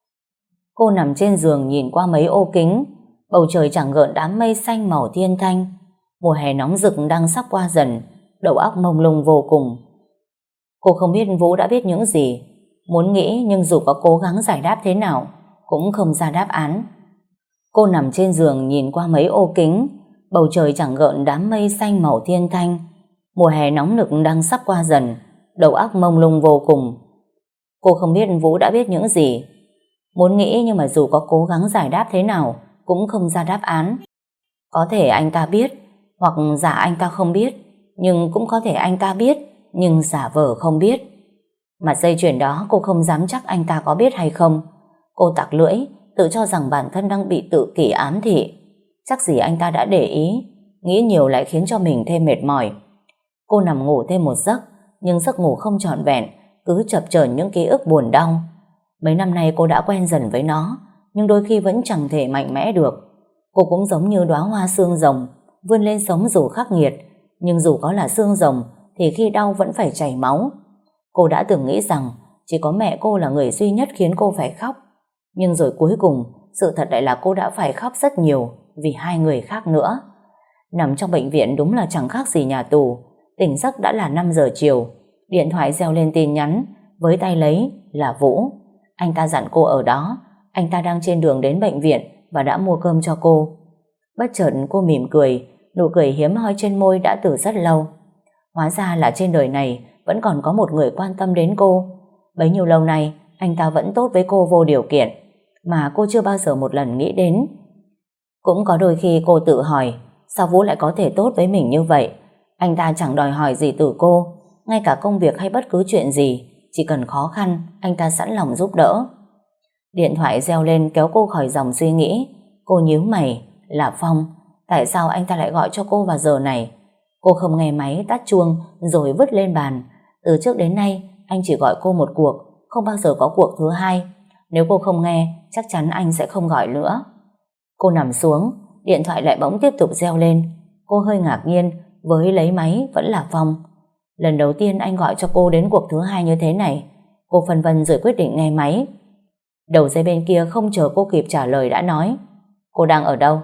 Cô nằm trên giường nhìn qua mấy ô kính. Bầu trời chẳng gợn đám mây xanh màu thiên thanh. Mùa hè nóng rực đang sắp qua dần. Đầu óc mông lung vô cùng. Cô không biết Vũ đã biết những gì. Muốn nghĩ nhưng dù có cố gắng giải đáp thế nào cũng không ra đáp án. Cô nằm trên giường nhìn qua mấy ô kính. Bầu trời chẳng gợn đám mây xanh màu thiên thanh. Mùa hè nóng nực đang sắp qua dần. Đầu óc mông lung vô cùng. Cô không biết Vũ đã biết những gì. Muốn nghĩ nhưng mà dù có cố gắng giải đáp thế nào cũng không ra đáp án. Có thể anh ta biết, hoặc giả anh ta không biết, nhưng cũng có thể anh ta biết nhưng giả vờ không biết. Mặt dây chuyền đó cô không dám chắc anh ta có biết hay không. Cô tặc lưỡi, tự cho rằng bản thân đang bị tự kỷ ám thị. Chắc gì anh ta đã để ý. Nghĩ nhiều lại khiến cho mình thêm mệt mỏi. Cô nằm ngủ thêm một giấc, nhưng giấc ngủ không trọn vẹn, cứ chập chờn những ký ức buồn đau. Mấy năm nay cô đã quen dần với nó, nhưng đôi khi vẫn chẳng thể mạnh mẽ được. Cô cũng giống như đóa hoa xương rồng, vươn lên sống dù khắc nghiệt, nhưng dù có là xương rồng thì khi đau vẫn phải chảy máu. Cô đã từng nghĩ rằng chỉ có mẹ cô là người duy nhất khiến cô phải khóc, nhưng rồi cuối cùng sự thật lại là cô đã phải khóc rất nhiều vì hai người khác nữa. Nằm trong bệnh viện đúng là chẳng khác gì nhà tù. Tỉnh giấc đã là 5 giờ chiều. Điện thoại reo lên tin nhắn. Với tay lấy là Vũ. Anh ta dặn cô ở đó. Anh ta đang trên đường đến bệnh viện và đã mua cơm cho cô. Bất chợt cô mỉm cười. Nụ cười hiếm hoi trên môi đã từ rất lâu. Hóa ra là trên đời này vẫn còn có một người quan tâm đến cô. Bấy nhiêu lâu nay anh ta vẫn tốt với cô vô điều kiện, mà cô chưa bao giờ một lần nghĩ đến. Cũng có đôi khi cô tự hỏi sao Vũ lại có thể tốt với mình như vậy. Anh ta chẳng đòi hỏi gì từ cô. Ngay cả công việc hay bất cứ chuyện gì, chỉ cần khó khăn anh ta sẵn lòng giúp đỡ. Điện thoại reo lên kéo cô khỏi dòng suy nghĩ. Cô nhíu mày. Là Phong. Tại sao anh ta lại gọi cho cô vào giờ này? Cô không nghe máy, tắt chuông rồi vứt lên bàn. Từ trước đến nay anh chỉ gọi cô một cuộc, không bao giờ có cuộc thứ hai. Nếu cô không nghe chắc chắn anh sẽ không gọi nữa. Cô nằm xuống, điện thoại lại bỗng tiếp tục reo lên. Cô hơi ngạc nhiên, với lấy máy vẫn là Phong. Lần đầu tiên anh gọi cho cô đến cuộc thứ hai như thế này. Cô phân vân rồi quyết định nghe máy. Đầu dây bên kia không chờ cô kịp trả lời đã nói: Cô đang ở đâu?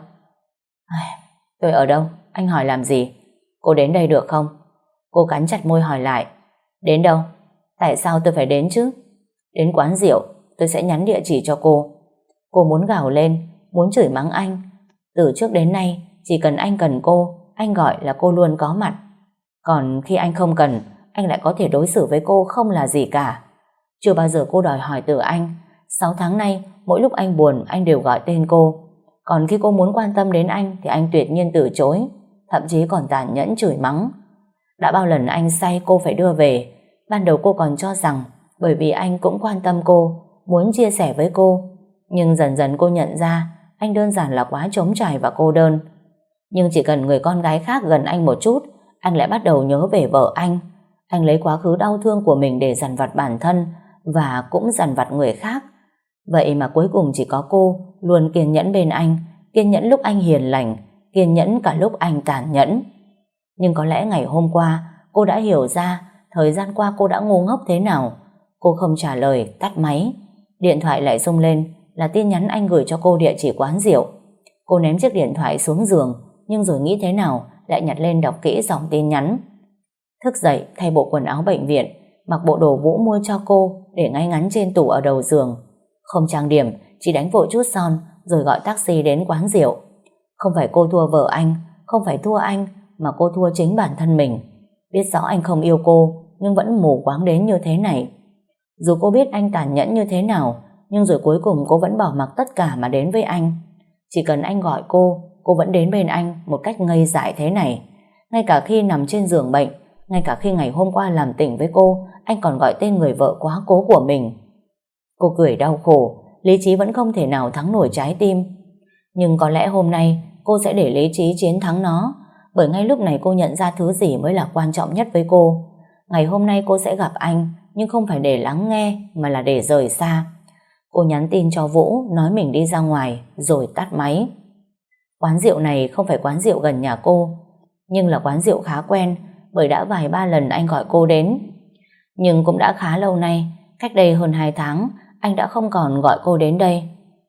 Tôi ở đâu? Anh hỏi làm gì? Cô đến đây được không? Cô cắn chặt môi hỏi lại: Đến đâu? Tại sao tôi phải đến chứ? Đến quán rượu, tôi sẽ nhắn địa chỉ cho cô. Cô muốn gào lên, muốn chửi mắng anh. Từ trước đến nay, chỉ cần anh cần cô, anh gọi là cô luôn có mặt. Còn khi anh không cần, anh lại có thể đối xử với cô không là gì cả. Chưa bao giờ cô đòi hỏi từ anh. 6 tháng nay, mỗi lúc anh buồn, anh đều gọi tên cô. Còn khi cô muốn quan tâm đến anh thì anh tuyệt nhiên từ chối, thậm chí còn tàn nhẫn chửi mắng. Đã bao lần anh say cô phải đưa về. Ban đầu cô còn cho rằng bởi vì anh cũng quan tâm cô, muốn chia sẻ với cô. Nhưng dần dần cô nhận ra anh đơn giản là quá trống trải và cô đơn. Nhưng chỉ cần người con gái khác gần anh một chút, anh lại bắt đầu nhớ về vợ anh. Anh lấy quá khứ đau thương của mình để dằn vặt bản thân và cũng dằn vặt người khác. Vậy mà cuối cùng chỉ có cô luôn kiên nhẫn bên anh, kiên nhẫn lúc anh hiền lành, kiên nhẫn cả lúc anh tàn nhẫn. Nhưng có lẽ ngày hôm qua cô đã hiểu ra thời gian qua cô đã ngu ngốc thế nào. Cô không trả lời, tắt máy. Điện thoại lại rung lên, là tin nhắn anh gửi cho cô địa chỉ quán rượu. Cô ném chiếc điện thoại xuống giường, nhưng rồi nghĩ thế nào lại nhặt lên đọc kỹ dòng tin nhắn. Thức dậy thay bộ quần áo bệnh viện, mặc bộ đồ Vũ mua cho cô để ngay ngắn trên tủ ở đầu giường. Không trang điểm, chỉ đánh vội chút son rồi gọi taxi đến quán rượu. Không phải cô thua vợ anh, không phải thua anh, mà cô thua chính bản thân mình. Biết rõ anh không yêu cô, nhưng vẫn mù quáng đến như thế này. Dù cô biết anh tàn nhẫn như thế nào, nhưng rồi cuối cùng cô vẫn bỏ mặc tất cả mà đến với anh. Chỉ cần anh gọi cô vẫn đến bên anh một cách ngây dại thế này. Ngay cả khi nằm trên giường bệnh, ngay cả khi ngày hôm qua làm tỉnh với cô, anh còn gọi tên người vợ quá cố của mình. Cô cười đau khổ, lý trí vẫn không thể nào thắng nổi trái tim. Nhưng có lẽ hôm nay cô sẽ để lý trí chiến thắng nó, bởi ngay lúc này cô nhận ra thứ gì mới là quan trọng nhất với cô. Ngày hôm nay cô sẽ gặp anh, nhưng không phải để lắng nghe, mà là để rời xa. Cô nhắn tin cho Vũ, nói mình đi ra ngoài, rồi tắt máy. Quán rượu này không phải quán rượu gần nhà cô, nhưng là quán rượu khá quen, bởi đã vài ba lần anh gọi cô đến. Nhưng cũng đã khá lâu nay, cách đây hơn 2 tháng, anh đã không còn gọi cô đến đây.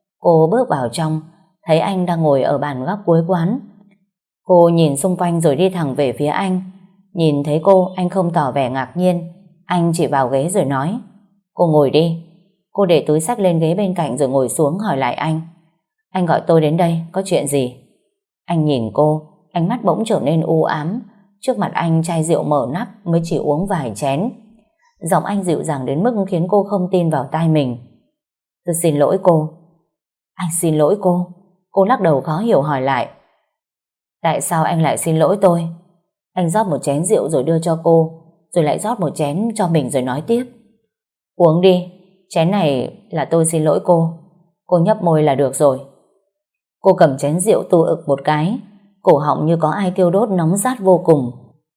Cô bước vào trong, thấy anh đang ngồi ở bàn góc cuối quán. Cô nhìn xung quanh rồi đi thẳng về phía anh. Nhìn thấy cô, anh không tỏ vẻ ngạc nhiên. Anh chỉ vào ghế rồi nói: Cô ngồi đi. Cô để túi xách lên ghế bên cạnh rồi ngồi xuống hỏi lại anh: Anh gọi tôi đến đây, có chuyện gì? Anh nhìn cô, ánh mắt bỗng trở nên u ám. Trước mặt anh chai rượu mở nắp mới chỉ uống vài chén. Giọng anh dịu dàng đến mức khiến cô không tin vào tai mình. Tôi xin lỗi cô. Anh xin lỗi cô? Cô lắc đầu khó hiểu hỏi lại: Tại sao anh lại xin lỗi tôi? Anh rót một chén rượu rồi đưa cho cô, rồi lại rót một chén cho mình rồi nói tiếp: Uống đi, chén này là tôi xin lỗi cô. Cô nhấp môi là được rồi. Cô cầm chén rượu tu ực một cái, cổ họng như có ai thiêu đốt nóng rát vô cùng.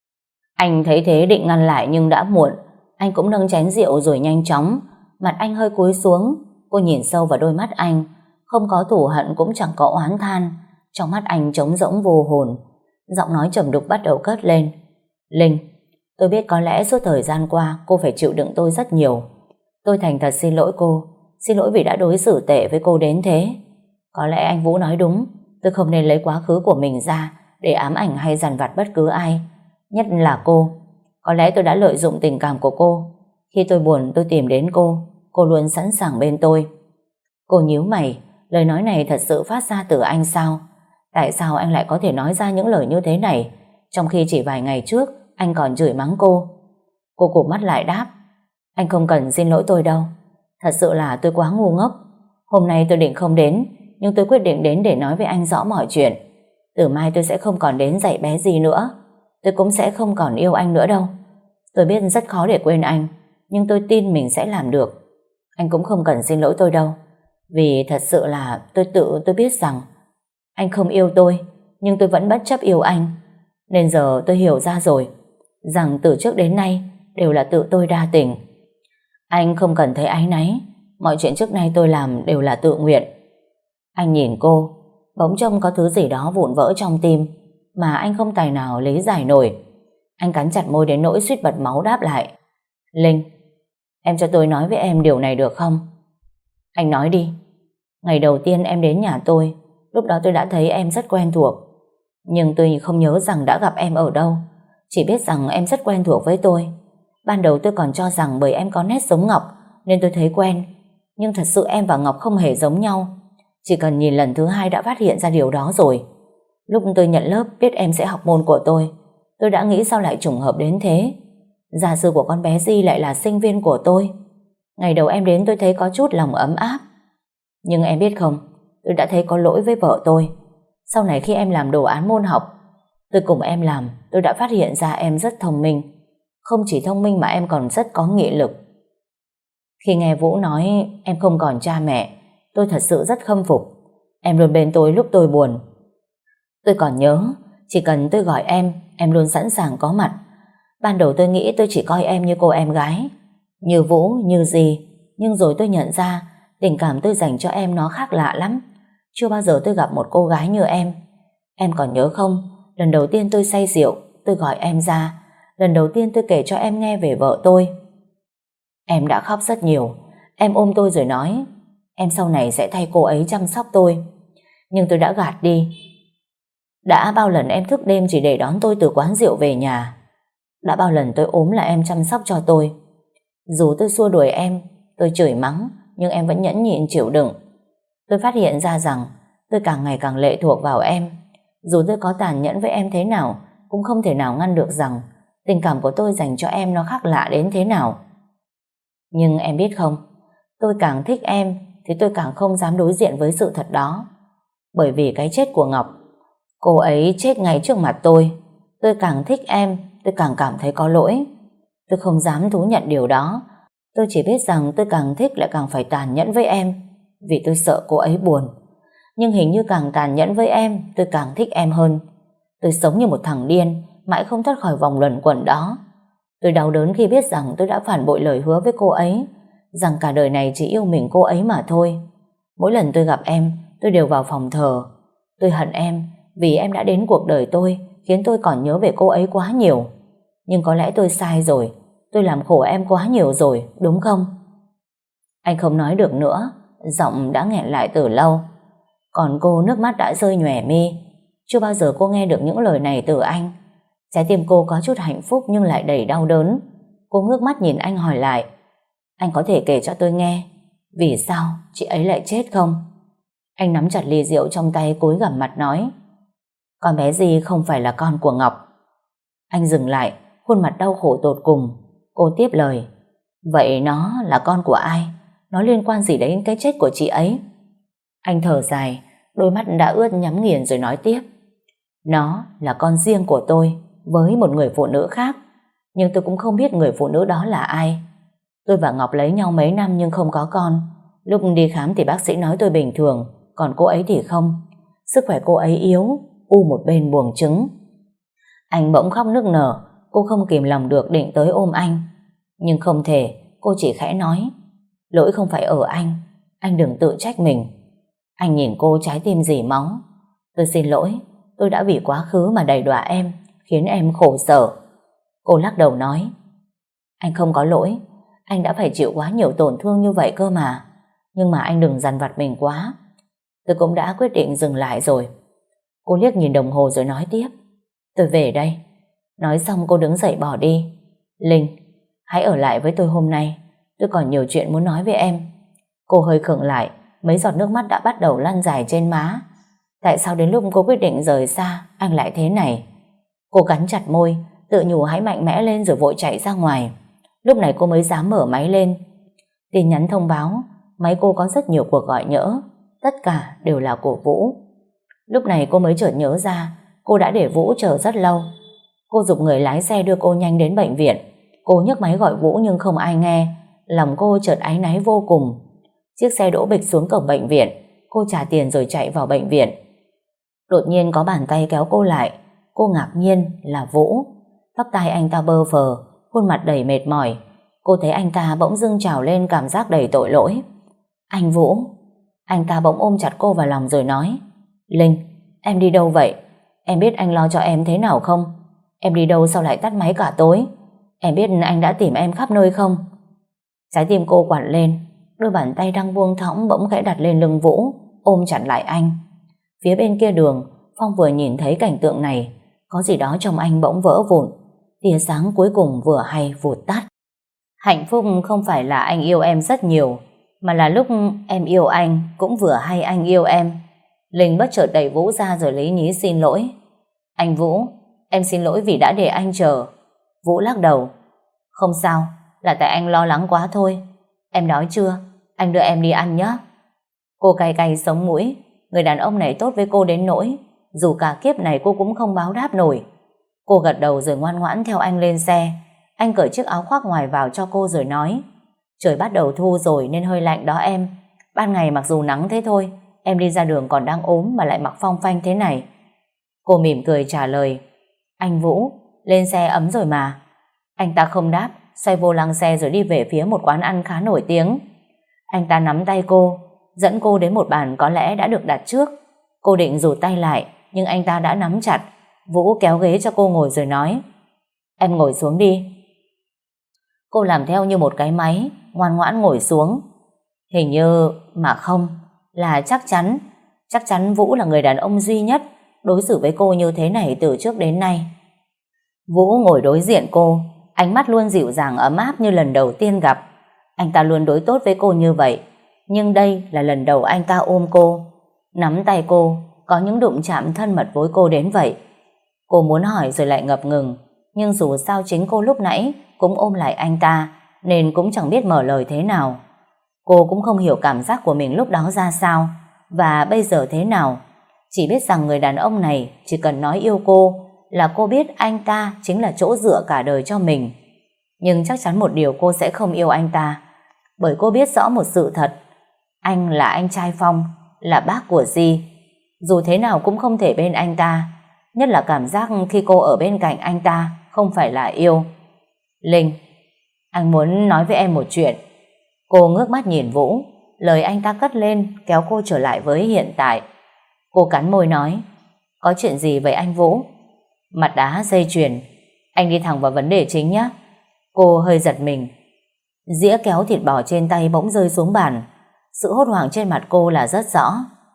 Anh thấy thế định ngăn lại nhưng đã muộn. Anh cũng nâng chén rượu rồi nhanh chóng. Mặt anh hơi cúi xuống. Cô nhìn sâu vào đôi mắt anh, không có thù hận cũng chẳng có oán than. Trong mắt anh trống rỗng vô hồn. Giọng nói trầm đục bắt đầu cất lên: Linh, tôi biết có lẽ suốt thời gian qua cô phải chịu đựng tôi rất nhiều. Tôi thành thật xin lỗi cô. Xin lỗi vì đã đối xử tệ với cô đến thế. Có lẽ anh Vũ nói đúng, tôi không nên lấy quá khứ của mình ra để ám ảnh hay dằn vặt bất cứ ai, nhất là cô. Có lẽ tôi đã lợi dụng tình cảm của cô. Khi tôi buồn tôi tìm đến cô luôn sẵn sàng bên tôi. Cô nhíu mày, lời nói này thật sự phát ra từ anh sao? Tại sao anh lại có thể nói ra những lời như thế này, trong khi chỉ vài ngày trước anh còn chửi mắng cô? Cô cụp mắt lại đáp: Anh không cần xin lỗi tôi đâu. Thật sự là tôi quá ngu ngốc. Hôm nay tôi định không đến, nhưng tôi quyết định đến để nói với anh rõ mọi chuyện. Từ mai tôi sẽ không còn đến dạy bé gì nữa. Tôi cũng sẽ không còn yêu anh nữa đâu. Tôi biết rất khó để quên anh, nhưng tôi tin mình sẽ làm được. Anh cũng không cần xin lỗi tôi đâu. Vì thật sự là tôi biết rằng anh không yêu tôi, nhưng tôi vẫn bất chấp yêu anh. Nên giờ tôi hiểu ra rồi, rằng từ trước đến nay đều là tự tôi đa tình. Anh không cần thấy áy náy, Mọi chuyện trước nay tôi làm đều là tự nguyện. Anh nhìn cô, bỗng trông có thứ gì đó vụn vỡ trong tim mà anh không tài nào lý giải nổi. Anh cắn chặt môi đến nỗi suýt bật máu đáp lại. Linh, em cho tôi nói với em điều này được không? Anh nói đi. Ngày đầu tiên em đến nhà tôi, lúc đó tôi đã thấy em rất quen thuộc. Nhưng tôi không nhớ rằng đã gặp em ở đâu. Chỉ biết rằng em rất quen thuộc với tôi. Ban đầu tôi còn cho rằng bởi em có nét giống Ngọc nên tôi thấy quen. Nhưng thật sự em và Ngọc không hề giống nhau. Chỉ cần nhìn lần thứ hai đã phát hiện ra điều đó rồi. Lúc tôi nhận lớp biết em sẽ học môn của tôi đã nghĩ sao lại trùng hợp đến thế. Gia sư của con bé Di lại là sinh viên của tôi. Ngày đầu em đến tôi thấy có chút lòng ấm áp. Nhưng em biết không, tôi đã thấy có lỗi với vợ tôi. Sau này khi em làm đồ án môn học, tôi cùng em làm, tôi đã phát hiện ra em rất thông minh. Không chỉ thông minh mà em còn rất có nghị lực. Khi nghe Vũ nói em không còn cha mẹ, tôi thật sự rất khâm phục. Em luôn bên tôi lúc tôi buồn. Tôi còn nhớ, chỉ cần tôi gọi em luôn sẵn sàng có mặt. Ban đầu tôi nghĩ tôi chỉ coi em như cô em gái, như Vũ, như Di. Nhưng rồi tôi nhận ra tình cảm tôi dành cho em nó khác lạ lắm. Chưa bao giờ tôi gặp một cô gái như em. Em còn nhớ không, lần đầu tiên tôi say rượu, tôi gọi em ra. Lần đầu tiên tôi kể cho em nghe về vợ tôi. Em đã khóc rất nhiều. Em ôm tôi rồi nói em sau này sẽ thay cô ấy chăm sóc tôi. Nhưng tôi đã gạt đi. Đã bao lần em thức đêm chỉ để đón tôi từ quán rượu về nhà. Đã bao lần tôi ốm là em chăm sóc cho tôi. Dù tôi xua đuổi em, tôi chửi mắng, nhưng em vẫn nhẫn nhịn chịu đựng. Tôi phát hiện ra rằng tôi càng ngày càng lệ thuộc vào em. Dù tôi có tàn nhẫn với em thế nào, cũng không thể nào ngăn được rằng tình cảm của tôi dành cho em nó khác lạ đến thế nào. Nhưng em biết không, tôi càng thích em thì tôi càng không dám đối diện với sự thật đó. Bởi vì cái chết của Ngọc, cô ấy chết ngay trước mặt tôi càng thích em, tôi càng cảm thấy có lỗi. Tôi không dám thú nhận điều đó. Tôi chỉ biết rằng tôi càng thích lại càng phải tàn nhẫn với em, vì tôi sợ cô ấy buồn. Nhưng hình như càng tàn nhẫn với em, tôi càng thích em hơn. Tôi sống như một thằng điên, mãi không thoát khỏi vòng luẩn quẩn đó. Tôi đau đớn khi biết rằng tôi đã phản bội lời hứa với cô ấy, rằng cả đời này chỉ yêu mình cô ấy mà thôi. Mỗi lần tôi gặp em, tôi đều vào phòng thờ. Tôi hận em vì em đã đến cuộc đời tôi, khiến tôi còn nhớ về cô ấy quá nhiều. Nhưng có lẽ tôi sai rồi, tôi làm khổ em quá nhiều rồi, đúng không? Anh không nói được nữa, giọng đã nghẹn lại từ lâu. Còn cô nước mắt đã rơi nhòe mi. Chưa bao giờ cô nghe được những lời này từ anh. Trái tim cô có chút hạnh phúc nhưng lại đầy đau đớn. Cô ngước mắt nhìn anh hỏi lại, anh có thể kể cho tôi nghe vì sao chị ấy lại chết không? Anh nắm chặt ly rượu trong tay, cúi gằm mặt nói, con bé Di không phải là con của Ngọc. Anh dừng lại, khuôn mặt đau khổ tột cùng. Cô tiếp lời, vậy nó là con của ai? Nó liên quan gì đến cái chết của chị ấy? Anh thở dài, đôi mắt đã ướt nhắm nghiền rồi nói tiếp, nó là con riêng của tôi với một người phụ nữ khác. Nhưng tôi cũng không biết người phụ nữ đó là ai. Tôi và Ngọc lấy nhau mấy năm nhưng không có con. Lúc đi khám thì bác sĩ nói tôi bình thường, còn cô ấy thì không. Sức khỏe cô ấy yếu, u một bên buồng trứng. Anh bỗng khóc nức nở. Cô không kìm lòng được định tới ôm anh, nhưng không thể. Cô chỉ khẽ nói, lỗi không phải ở anh đừng tự trách mình. Anh nhìn cô, trái tim rỉ máu. Tôi xin lỗi, tôi đã vì quá khứ mà đầy đọa em, khiến em khổ sở. Cô lắc đầu nói, anh không có lỗi, anh đã phải chịu quá nhiều tổn thương như vậy cơ mà. Nhưng mà anh đừng dằn vặt mình quá. Tôi cũng đã quyết định dừng lại rồi. Cô liếc nhìn đồng hồ rồi nói tiếp, tôi về đây. Nói xong cô đứng dậy bỏ đi. Linh, hãy ở lại với tôi hôm nay, tôi còn nhiều chuyện muốn nói với em. Cô hơi khựng lại, mấy giọt nước mắt đã bắt đầu lăn dài trên má. Tại sao đến lúc cô quyết định rời xa anh lại thế này? Cô cắn chặt môi, tự nhủ hãy mạnh mẽ lên rồi vội chạy ra ngoài. Lúc này cô mới dám mở máy lên. Tin nhắn thông báo máy cô có rất nhiều cuộc gọi nhỡ, tất cả đều là của Vũ. Lúc này cô mới chợt nhớ ra cô đã để Vũ chờ rất lâu. Cô giục người lái xe đưa cô nhanh đến bệnh viện. Cô nhấc máy gọi Vũ nhưng không ai nghe. Lòng cô chợt áy náy vô cùng. Chiếc xe đỗ bịch xuống cổng bệnh viện. Cô trả tiền rồi chạy vào bệnh viện. Đột nhiên có bàn tay kéo cô lại. Cô ngạc nhiên là Vũ. Tóc tai anh ta bơ phờ, khuôn mặt đầy mệt mỏi. Cô thấy anh ta bỗng dưng trào lên cảm giác đầy tội lỗi. Anh Vũ. Anh ta bỗng ôm chặt cô vào lòng rồi nói: Linh, em đi đâu vậy? Em biết anh lo cho em thế nào không? Em đi đâu sao lại tắt máy cả tối? Em biết anh đã tìm em khắp nơi không? Trái tim cô quặn lên, đôi bàn tay đang buông thõng bỗng khẽ đặt lên lưng Vũ, ôm chặt lại anh. Phía bên kia đường, Phong vừa nhìn thấy cảnh tượng này, có gì đó trong anh bỗng vỡ vụn, tia sáng cuối cùng vừa hay vụt tắt. Hạnh phúc không phải là anh yêu em rất nhiều, mà là lúc em yêu anh cũng vừa hay anh yêu em. Linh bất chợt đẩy Vũ ra rồi lý nhí xin lỗi. Anh Vũ, em xin lỗi vì đã để anh chờ. Vũ lắc đầu. Không sao, là tại anh lo lắng quá thôi. Em đói chưa? Anh đưa em đi ăn nhé. Cô cay cay sống mũi. Người đàn ông này tốt với cô đến nỗi dù cả kiếp này cô cũng không báo đáp nổi. Cô gật đầu rồi ngoan ngoãn theo anh lên xe. Anh cởi chiếc áo khoác ngoài vào cho cô rồi nói: Trời bắt đầu thu rồi nên hơi lạnh đó em. Ban ngày mặc dù nắng thế thôi, em đi ra đường còn đang ốm mà lại mặc phong phanh thế này. Cô mỉm cười trả lời: Anh Vũ, lên xe ấm rồi mà. Anh ta không đáp, xoay vô lăng xe rồi đi về phía một quán ăn khá nổi tiếng. Anh ta nắm tay cô, dẫn cô đến một bàn có lẽ đã được đặt trước. Cô định rụt tay lại, nhưng anh ta đã nắm chặt. Vũ kéo ghế cho cô ngồi rồi nói: Em ngồi xuống đi. Cô làm theo như một cái máy, ngoan ngoãn ngồi xuống. Hình như mà không, là chắc chắn Vũ là người đàn ông duy nhất đối xử với cô như thế này từ trước đến nay. Vũ ngồi đối diện cô, ánh mắt luôn dịu dàng ấm áp như lần đầu tiên gặp. Anh ta luôn đối tốt với cô như vậy, nhưng đây là lần đầu anh ta ôm cô, nắm tay cô, có những đụng chạm thân mật với cô đến vậy. Cô muốn hỏi rồi lại ngập ngừng, nhưng dù sao chính cô lúc nãy cũng ôm lại anh ta, nên cũng chẳng biết mở lời thế nào. Cô cũng không hiểu cảm giác của mình lúc đó ra sao, và bây giờ thế nào. Chỉ biết rằng người đàn ông này chỉ cần nói yêu cô là cô biết anh ta chính là chỗ dựa cả đời cho mình. Nhưng chắc chắn một điều cô sẽ không yêu anh ta, bởi cô biết rõ một sự thật: anh là anh trai Phong, là bác của Di. Dù thế nào cũng không thể bên anh ta, nhất là cảm giác khi cô ở bên cạnh anh ta không phải là yêu. Linh, anh muốn nói với em một chuyện. Cô ngước mắt nhìn Vũ, lời anh ta cất lên kéo cô trở lại với hiện tại. Cô cắn môi nói: Có chuyện gì vậy anh Vũ? Mặt đá dây chuyền. Anh đi thẳng vào vấn đề chính nhé. Cô hơi giật mình. Dĩa kéo thịt bò trên tay bỗng rơi xuống bàn. Sự hốt hoảng trên mặt cô là rất rõ.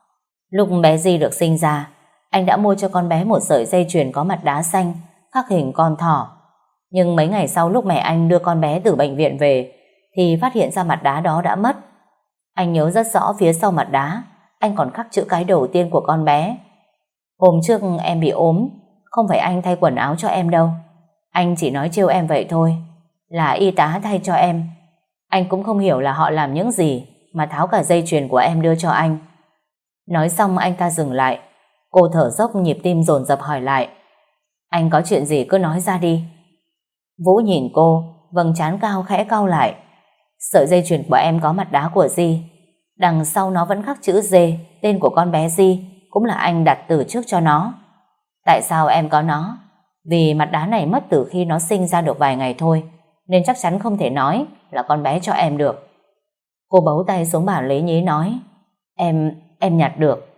Lúc bé Di được sinh ra, anh đã mua cho con bé một sợi dây chuyền có mặt đá xanh khắc hình con thỏ. Nhưng mấy ngày sau lúc mẹ anh đưa con bé từ bệnh viện về thì phát hiện ra mặt đá đó đã mất. Anh nhớ rất rõ phía sau mặt đá anh còn khắc chữ cái đầu tiên của con bé. Hôm trước em bị ốm, không phải anh thay quần áo cho em đâu. Anh chỉ nói trêu em vậy thôi, là y tá thay cho em. Anh cũng không hiểu là họ làm những gì mà tháo cả dây chuyền của em đưa cho anh. Nói xong anh ta dừng lại. Cô thở dốc, nhịp tim dồn dập hỏi lại: Anh có chuyện gì cứ nói ra đi. Vũ nhìn cô, vầng trán cao khẽ cau lại. Sợi dây chuyền của em có mặt đá của Di, đằng sau nó vẫn khắc chữ D, tên của con bé Di, cũng là anh đặt từ trước cho nó. Tại sao em có nó? Vì mặt đá này mất từ khi nó sinh ra được vài ngày thôi, nên chắc chắn không thể nói là con bé cho em được. Cô bấu tay xuống bàn lấy nhí nói: Em nhặt được.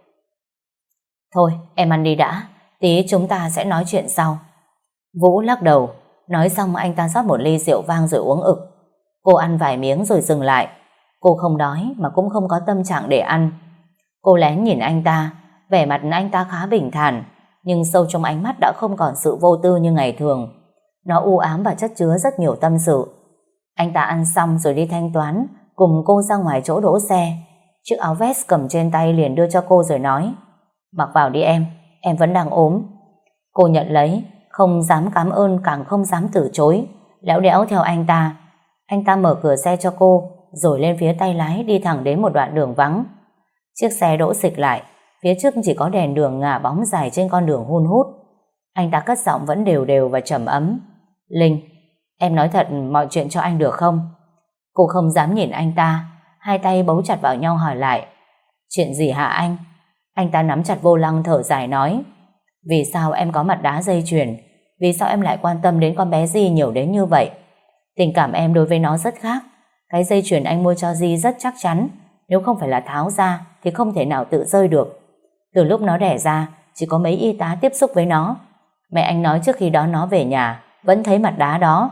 Thôi em ăn đi đã, tí chúng ta sẽ nói chuyện sau. Vũ lắc đầu. Nói xong anh ta rót một ly rượu vang rồi uống ực. Cô ăn vài miếng rồi dừng lại. Cô không đói mà cũng không có tâm trạng để ăn. Cô lén nhìn anh ta. Vẻ mặt anh ta khá bình thản, nhưng sâu trong ánh mắt đã không còn sự vô tư như ngày thường. Nó u ám và chất chứa rất nhiều tâm sự. Anh ta ăn xong rồi đi thanh toán, cùng cô ra ngoài chỗ đỗ xe. Chiếc áo vest cầm trên tay liền đưa cho cô rồi nói: Mặc vào đi em vẫn đang ốm. Cô nhận lấy, không dám cảm ơn càng không dám từ chối, léo đẽo theo anh ta. Anh ta mở cửa xe cho cô, rồi lên phía tay lái đi thẳng đến một đoạn đường vắng. Chiếc xe đỗ xịch lại, phía trước chỉ có đèn đường ngả bóng dài trên con đường hun hút. Anh ta cất giọng vẫn đều đều và trầm ấm: Linh, em nói thật mọi chuyện cho anh được không? Cô không dám nhìn anh ta, hai tay bấu chặt vào nhau hỏi lại: Chuyện gì hả anh? Anh ta nắm chặt vô lăng thở dài nói: Vì sao em có mặt đá dây chuyền? Vì sao em lại quan tâm đến con bé Di nhiều đến như vậy? Tình cảm em đối với nó rất khác. Cái dây chuyền anh mua cho Di rất chắc chắn, Nếu không phải là tháo ra thì không thể nào tự rơi được. Từ lúc nó đẻ ra, chỉ có mấy y tá tiếp xúc với nó. Mẹ anh nói trước khi đón nó về nhà vẫn thấy mặt đá đó.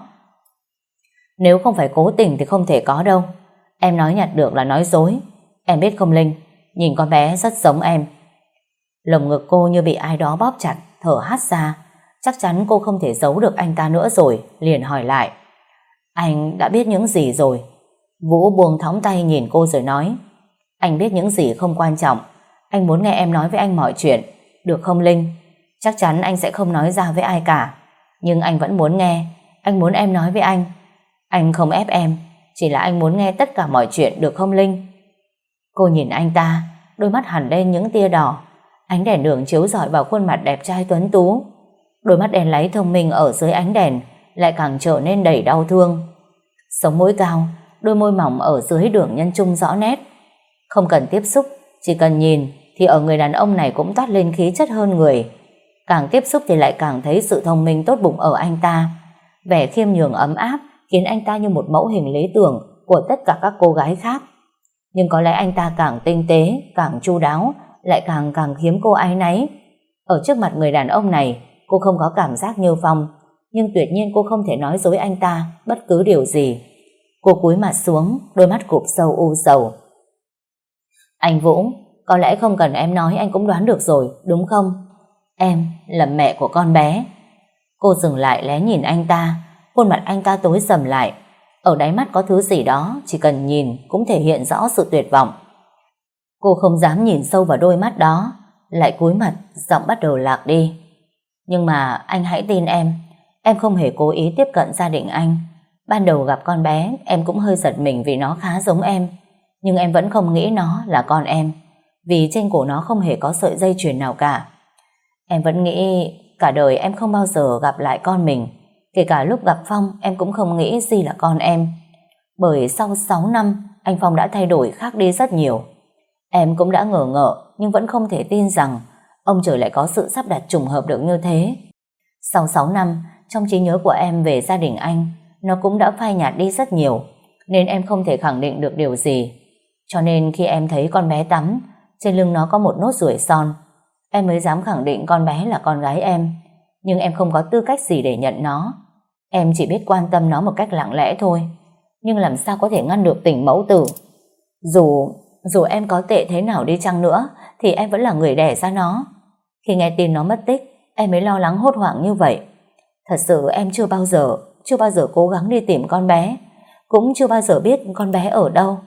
Nếu không phải cố tình thì không thể có đâu. Em nói nhặt được là nói dối. Em biết không Linh, nhìn con bé rất giống em. Lồng ngực cô như bị ai đó bóp chặt, thở hắt ra. Chắc chắn cô không thể giấu được anh ta nữa rồi, liền hỏi lại. Anh đã biết những gì rồi? Vũ buông thõng tay nhìn cô rồi nói. Anh biết những gì không quan trọng. Anh muốn nghe em nói với anh mọi chuyện. Được không Linh? Chắc chắn anh sẽ không nói ra với ai cả. Nhưng anh vẫn muốn nghe. Anh muốn em nói với anh. Anh không ép em, chỉ là anh muốn nghe tất cả mọi chuyện, được không Linh? Cô nhìn anh ta, đôi mắt hằn lên những tia đỏ. Ánh đèn đường chiếu rọi vào khuôn mặt đẹp trai tuấn tú. Đôi mắt đen láy thông minh ở dưới ánh đèn lại càng trở nên đầy đau thương. Sống mũi cao, đôi môi mỏng ở dưới đường nhân trung rõ nét. Không cần tiếp xúc, chỉ cần nhìn thì ở người đàn ông này cũng toát lên khí chất hơn người. Càng tiếp xúc thì lại càng thấy sự thông minh tốt bụng ở anh ta. Vẻ khiêm nhường ấm áp khiến anh ta như một mẫu hình lý tưởng của tất cả các cô gái khác. Nhưng có lẽ anh ta càng tinh tế, càng chu đáo, lại càng khiến cô áy náy. Ở trước mặt người đàn ông này, cô không có cảm giác như Phong, nhưng tuyệt nhiên cô không thể nói dối anh ta bất cứ điều gì. Cô cúi mặt xuống, đôi mắt cụp sâu u sầu. Anh Vũ, có lẽ không cần em nói anh cũng đoán được rồi, đúng không? Em là mẹ của con bé. Cô dừng lại lén nhìn anh ta, khuôn mặt anh ta tối sầm lại. Ở đáy mắt có thứ gì đó, chỉ cần nhìn cũng thể hiện rõ sự tuyệt vọng. Cô không dám nhìn sâu vào đôi mắt đó, lại cúi mặt, giọng bắt đầu lạc đi. Nhưng mà anh hãy tin em không hề cố ý tiếp cận gia đình anh. Ban đầu gặp con bé, em cũng hơi giật mình vì nó khá giống em. Nhưng em vẫn không nghĩ nó là con em, vì trên cổ nó không hề có sợi dây chuyền nào cả. Em vẫn nghĩ cả đời em không bao giờ gặp lại con mình. Kể cả lúc gặp Phong, em cũng không nghĩ gì là con em. Bởi sau 6 năm, anh Phong đã thay đổi khác đi rất nhiều. Em cũng đã ngờ ngợ, nhưng vẫn không thể tin rằng ông trời lại có sự sắp đặt trùng hợp được như thế. Sau 6 năm, trong trí nhớ của em về gia đình anh, nó cũng đã phai nhạt đi rất nhiều, nên em không thể khẳng định được điều gì. Cho nên khi em thấy con bé tắm, trên lưng nó có một nốt ruồi son, em mới dám khẳng định con bé là con gái em. Nhưng em không có tư cách gì để nhận nó. Em chỉ biết quan tâm nó một cách lặng lẽ thôi. Nhưng làm sao có thể ngăn được tình mẫu tử? Dù em có tệ thế nào đi chăng nữa thì em vẫn là người đẻ ra nó. Khi nghe tin nó mất tích, em mới lo lắng hốt hoảng như vậy. Thật sự em chưa bao giờ cố gắng đi tìm con bé, cũng chưa bao giờ biết con bé ở đâu.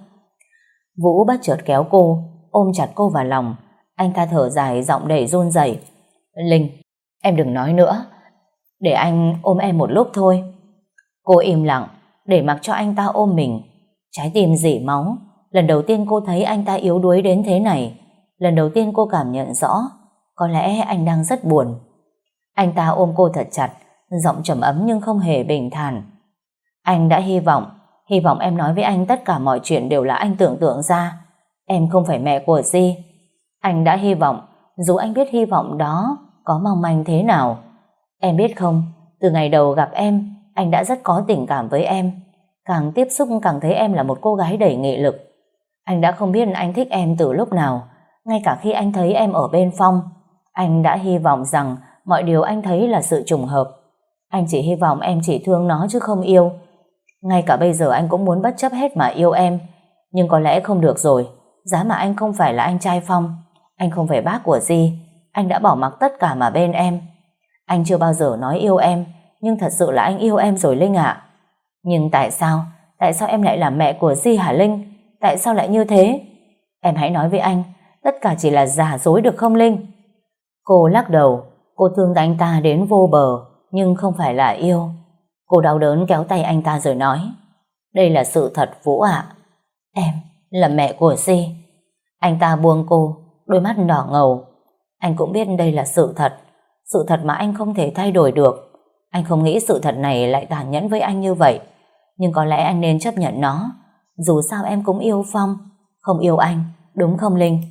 Vũ bất chợt kéo cô, ôm chặt cô vào lòng. Anh ta thở dài, giọng đầy run rẩy. Linh, em đừng nói nữa, để anh ôm em một lúc thôi. Cô im lặng, để mặc cho anh ta ôm mình. Trái tim rỉ máu. Lần đầu tiên cô thấy anh ta yếu đuối đến thế này. Lần đầu tiên cô cảm nhận rõ có lẽ anh đang rất buồn. Anh ta ôm cô thật chặt, giọng trầm ấm nhưng không hề bình thản. Anh đã hy vọng em nói với anh tất cả mọi chuyện đều là anh tưởng tượng ra. Em không phải mẹ của Di. Anh đã hy vọng, dù anh biết hy vọng đó có mong manh thế nào. Em biết không, từ ngày đầu gặp em, anh đã rất có tình cảm với em. Càng tiếp xúc càng thấy em là một cô gái đầy nghị lực. Anh đã không biết anh thích em từ lúc nào. Ngay cả khi anh thấy em ở bên Phong, anh đã hy vọng rằng mọi điều anh thấy là sự trùng hợp. Anh chỉ hy vọng em chỉ thương nó chứ không yêu. Ngay cả bây giờ anh cũng muốn bất chấp hết mà yêu em. Nhưng có lẽ không được rồi. Giá mà anh không phải là anh trai Phong, anh không phải bác của Di, anh đã bỏ mặc tất cả mà bên em. Anh chưa bao giờ nói yêu em, nhưng thật sự là anh yêu em rồi Linh ạ. Nhưng tại sao em lại là mẹ của Di hả Linh? Tại sao lại như thế? Em hãy nói với anh, tất cả chỉ là giả dối được không Linh? Cô lắc đầu. Cô thương anh ta đến vô bờ, nhưng không phải là yêu. Cô đau đớn kéo tay anh ta rồi nói, đây là sự thật Vũ ạ. Em là mẹ của Di. Anh ta buông cô, đôi mắt đỏ ngầu. Anh cũng biết đây là sự thật mà anh không thể thay đổi được. Anh không nghĩ sự thật này lại tàn nhẫn với anh như vậy. Nhưng có lẽ anh nên chấp nhận nó. Dù sao em cũng yêu Phong, không yêu anh, đúng không Linh?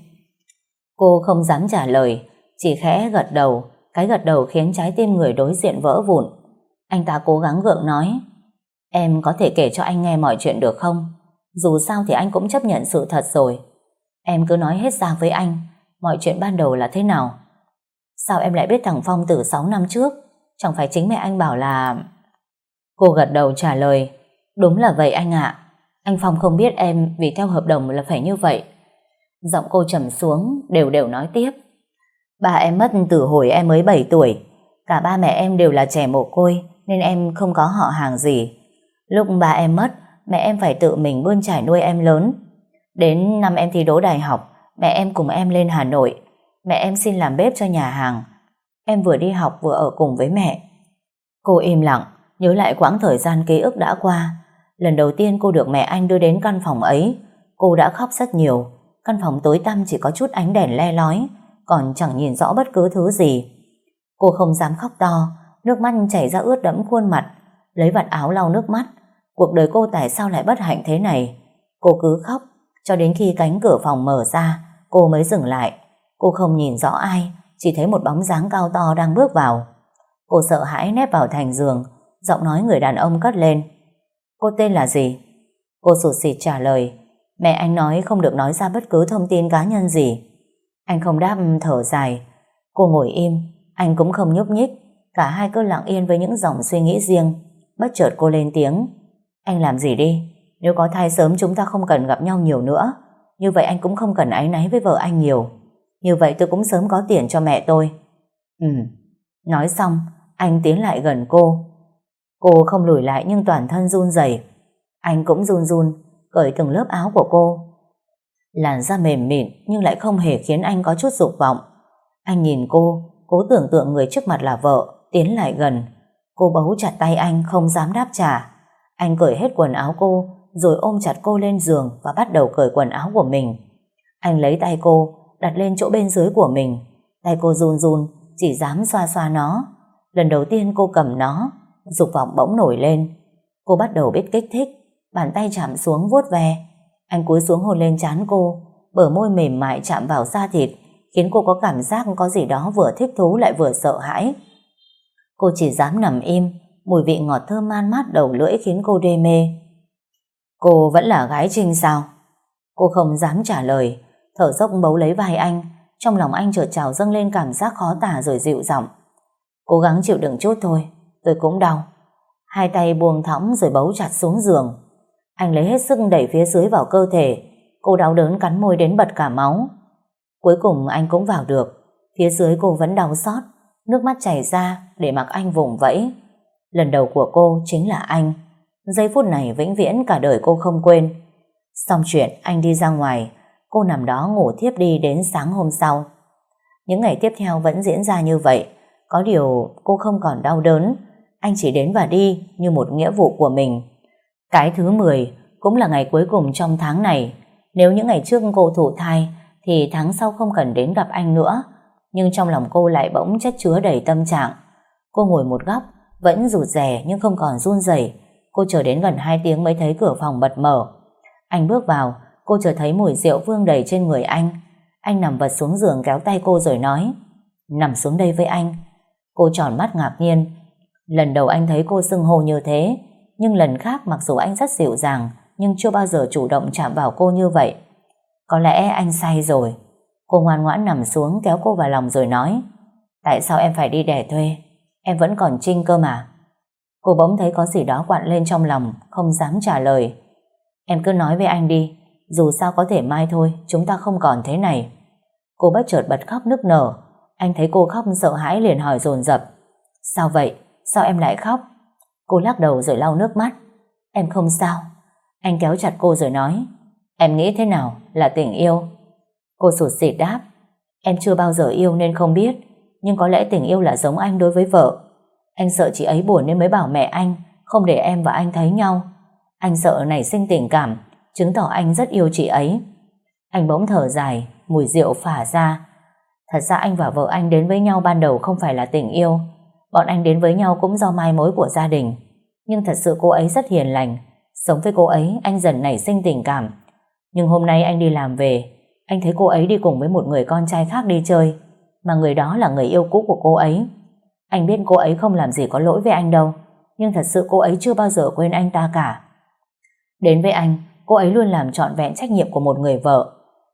Cô không dám trả lời, chỉ khẽ gật đầu. Cái gật đầu khiến trái tim người đối diện vỡ vụn. Anh ta cố gắng gượng nói, em có thể kể cho anh nghe mọi chuyện được không? Dù sao thì anh cũng chấp nhận sự thật rồi. Em cứ nói hết ra với anh, mọi chuyện ban đầu là thế nào? Sao em lại biết thằng Phong từ 6 năm trước? Chẳng phải chính mẹ anh bảo là... Cô gật đầu trả lời, đúng là vậy anh ạ. Anh Phong không biết em vì theo hợp đồng là phải như vậy. Giọng cô trầm xuống, đều đều nói tiếp. Ba em mất từ hồi em mới 7 tuổi. Cả ba mẹ em đều là trẻ mồ côi, nên em không có họ hàng gì. Lúc ba em mất, mẹ em phải tự mình bươn trải nuôi em lớn. Đến năm em thi đỗ đại học, mẹ em cùng em lên Hà Nội. Mẹ em xin làm bếp cho nhà hàng. Em vừa đi học vừa ở cùng với mẹ. Cô im lặng, nhớ lại quãng thời gian ký ức đã qua. Lần đầu tiên cô được mẹ anh đưa đến căn phòng ấy, cô đã khóc rất nhiều. Căn phòng tối tăm chỉ có chút ánh đèn le lói, còn chẳng nhìn rõ bất cứ thứ gì. Cô không dám khóc to, nước mắt chảy ra ướt đẫm khuôn mặt, lấy vạt áo lau nước mắt. Cuộc đời cô tại sao lại bất hạnh thế này? Cô cứ khóc, cho đến khi cánh cửa phòng mở ra, cô mới dừng lại. Cô không nhìn rõ ai, chỉ thấy một bóng dáng cao to đang bước vào. Cô sợ hãi nép vào thành giường, giọng nói người đàn ông cất lên. Cô tên là gì? Cô sụt sịt trả lời, mẹ anh nói không được nói ra bất cứ thông tin cá nhân gì. Anh không đáp, thở dài. Cô ngồi im, anh cũng không nhúc nhích. Cả hai cứ lặng yên với những dòng suy nghĩ riêng. Bất chợt cô lên tiếng. Anh làm gì đi, nếu có thai sớm chúng ta không cần gặp nhau nhiều nữa. Như vậy anh cũng không cần áy náy với vợ anh nhiều. Như vậy tôi cũng sớm có tiền cho mẹ tôi. Nói xong, anh tiến lại gần cô. Cô không lùi lại nhưng toàn thân run rẩy. Anh cũng run run, cởi từng lớp áo của cô. Làn da mềm mịn nhưng lại không hề khiến anh có chút dục vọng. Anh nhìn cô, cố tưởng tượng người trước mặt là vợ, tiến lại gần. Cô bấu chặt tay anh, không dám đáp trả. Anh cởi hết quần áo cô, rồi ôm chặt cô lên giường và bắt đầu cởi quần áo của mình. Anh lấy tay cô, đặt lên chỗ bên dưới của mình. Tay cô run run, chỉ dám xoa xoa nó. Lần đầu tiên cô cầm nó, dục vọng bỗng nổi lên. Cô bắt đầu biết kích thích, bàn tay chạm xuống vuốt ve. Anh cúi xuống hôn lên trán cô, bờ môi mềm mại chạm vào da thịt, khiến cô có cảm giác có gì đó vừa thích thú lại vừa sợ hãi. Cô chỉ dám nằm im, mùi vị ngọt thơm man mát đầu lưỡi khiến cô đê mê. Cô vẫn là gái Trinh sao? Cô không dám trả lời, thở dốc bấu lấy vai anh. Trong lòng anh chợt trào dâng lên cảm giác khó tả rồi dịu giọng. Cố gắng chịu đựng chút thôi, tôi cũng đau. Hai tay buông thõng rồi bấu chặt xuống giường. Anh lấy hết sức đẩy phía dưới vào cơ thể. Cô đau đớn cắn môi đến bật cả máu. Cuối cùng anh cũng vào được. Phía dưới cô vẫn đau xót, nước mắt chảy ra để mặc anh vùng vẫy. Lần đầu của cô chính là anh. Giây phút này vĩnh viễn cả đời cô không quên. Xong chuyện anh đi ra ngoài, cô nằm đó ngủ thiếp đi đến sáng hôm sau. Những ngày tiếp theo vẫn diễn ra như vậy. Có điều cô không còn đau đớn. Anh chỉ đến và đi như một nghĩa vụ của mình. Cái thứ 10 cũng là ngày cuối cùng trong tháng này. Nếu những ngày trước cô thụ thai thì tháng sau không cần đến gặp anh nữa. Nhưng trong lòng cô lại bỗng chất chứa đầy tâm trạng. Cô ngồi một góc, vẫn rụt rè nhưng không còn run rẩy. Cô chờ đến gần 2 tiếng mới thấy cửa phòng bật mở. Anh bước vào, cô chợt thấy mùi rượu vương đầy trên người anh. Anh nằm vật xuống giường kéo tay cô rồi nói, nằm xuống đây với anh. Cô tròn mắt ngạc nhiên. Lần đầu anh thấy cô xưng hô như thế, nhưng lần khác mặc dù anh rất dịu dàng nhưng chưa bao giờ chủ động chạm vào cô như vậy. Có lẽ anh say rồi. Cô ngoan ngoãn nằm xuống kéo cô vào lòng rồi nói, tại sao em phải đi đẻ thuê? Em vẫn còn Trinh cơ mà. Cô bỗng thấy có gì đó quặn lên trong lòng, không dám trả lời. Em cứ nói với anh đi, dù sao có thể mai thôi, chúng ta không còn thế này. Cô bất chợt bật khóc nức nở. Anh thấy cô khóc sợ hãi liền hỏi dồn dập, sao vậy? Sao em lại khóc? Cô lắc đầu rồi lau nước mắt. Em không sao. Anh kéo chặt cô rồi nói, em nghĩ thế nào là tình yêu? Cô sụt sịt đáp, em chưa bao giờ yêu nên không biết, nhưng có lẽ tình yêu là giống anh đối với vợ. Anh sợ chị ấy buồn nên mới bảo mẹ anh không để em và anh thấy nhau. Anh sợ nảy sinh tình cảm, chứng tỏ anh rất yêu chị ấy. Anh bỗng thở dài, mùi rượu phả ra. Thật ra anh và vợ anh đến với nhau ban đầu không phải là tình yêu. Bọn anh đến với nhau cũng do mai mối của gia đình. Nhưng thật sự cô ấy rất hiền lành. Sống với cô ấy anh dần nảy sinh tình cảm. Nhưng hôm nay anh đi làm về, anh thấy cô ấy đi cùng với một người con trai khác đi chơi, mà người đó là người yêu cũ của cô ấy. Anh biết cô ấy không làm gì có lỗi với anh đâu, nhưng thật sự cô ấy chưa bao giờ quên anh ta cả. Đến với anh, cô ấy luôn làm trọn vẹn trách nhiệm của một người vợ.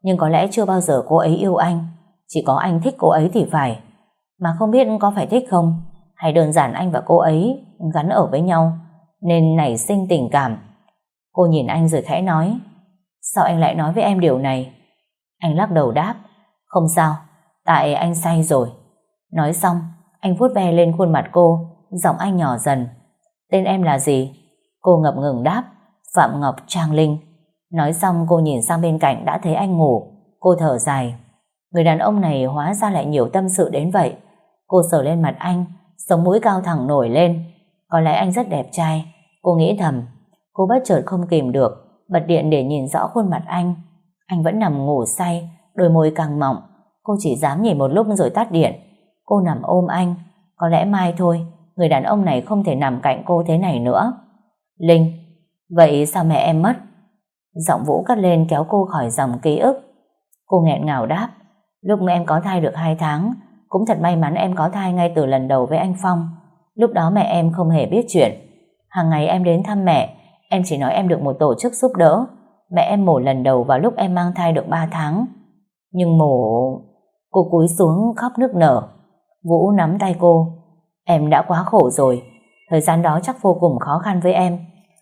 Nhưng có lẽ chưa bao giờ cô ấy yêu anh. Chỉ có anh thích cô ấy thì phải. Mà không biết có phải thích không, hay đơn giản anh và cô ấy gắn ở với nhau nên nảy sinh tình cảm. Cô nhìn anh rồi khẽ nói: sao anh lại nói với em điều này? Anh lắc đầu đáp: không sao, tại anh say rồi. Nói xong, anh vuốt ve lên khuôn mặt cô, giọng anh nhỏ dần: tên em là gì? Cô ngập ngừng đáp: Phạm Ngọc Trang Linh. Nói xong cô nhìn sang bên cạnh đã thấy anh ngủ. Cô thở dài. Người đàn ông này hóa ra lại nhiều tâm sự đến vậy. Cô sờ lên mặt anh, sống mũi cao thẳng nổi lên. Có lẽ anh rất đẹp trai, cô nghĩ thầm. Cô bất chợt không kìm được, bật điện để nhìn rõ khuôn mặt anh. Anh vẫn nằm ngủ say, đôi môi càng mỏng. Cô chỉ dám nhìn một lúc rồi tắt điện. Cô nằm ôm anh. Có lẽ mai thôi, người đàn ông này không thể nằm cạnh cô thế này nữa. Linh, vậy sao mẹ em mất? Giọng Vũ cất lên kéo cô khỏi dòng ký ức. Cô nghẹn ngào đáp: lúc em có thai được 2 tháng, cũng thật may mắn em có thai ngay từ lần đầu với anh Phong. Lúc đó mẹ em không hề biết chuyện. Hàng ngày em đến thăm mẹ, em chỉ nói em được một tổ chức giúp đỡ. Mẹ em mổ lần đầu vào lúc em mang thai được 3 tháng. Nhưng mổ... Cô cúi xuống khóc nức nở. Vũ nắm tay cô: em đã quá khổ rồi, thời gian đó chắc vô cùng khó khăn với em.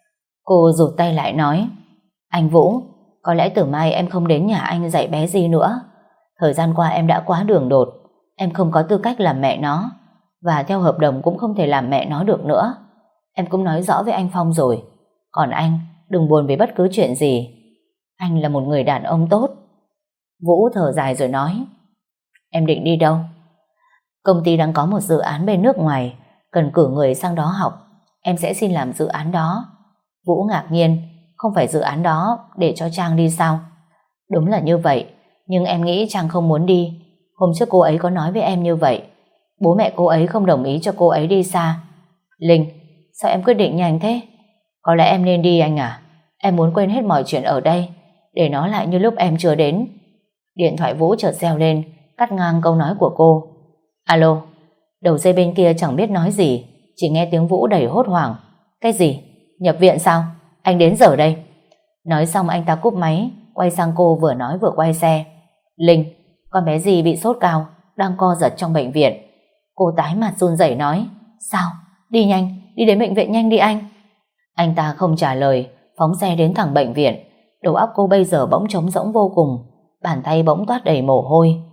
Cô rụt tay lại nói: anh Vũ, có lẽ từ mai em không đến nhà anh dạy bé Di nữa. Thời gian qua em đã quá đường đột, em không có tư cách làm mẹ nó, và theo hợp đồng cũng không thể làm mẹ nó được nữa. Em cũng nói rõ với anh Phong rồi. Còn anh, đừng buồn vì bất cứ chuyện gì. Anh là một người đàn ông tốt. Vũ thở dài rồi nói: em định đi đâu? Công ty đang có một dự án bên nước ngoài, cần cử người sang đó học. Em sẽ xin làm dự án đó. Vũ ngạc nhiên: không phải dự án đó để cho Trang đi sao? Đúng là như vậy, nhưng em nghĩ Trang không muốn đi. Hôm trước cô ấy có nói với em như vậy. Bố mẹ cô ấy không đồng ý cho cô ấy đi xa. Linh, sao em quyết định nhanh thế? Có lẽ em nên đi anh à. Em muốn quên hết mọi chuyện ở đây, để nó lại như lúc em chưa đến. Điện thoại Vũ chợt reo lên, cắt ngang câu nói của cô. Alo. Đầu dây bên kia chẳng biết nói gì, chỉ nghe tiếng Vũ đầy hốt hoảng. Cái gì? Nhập viện sao? Anh đến giờ đây. Nói xong anh ta cúp máy, quay sang cô vừa nói vừa quay xe. Linh, con bé Di bị sốt cao, đang co giật trong bệnh viện. Cô tái mặt run rẩy nói: sao? Đi nhanh, đi đến bệnh viện nhanh đi anh. Anh ta không trả lời, phóng xe đến thẳng bệnh viện. Đầu óc cô bây giờ bỗng trống rỗng vô cùng, bàn tay bỗng toát đầy mồ hôi.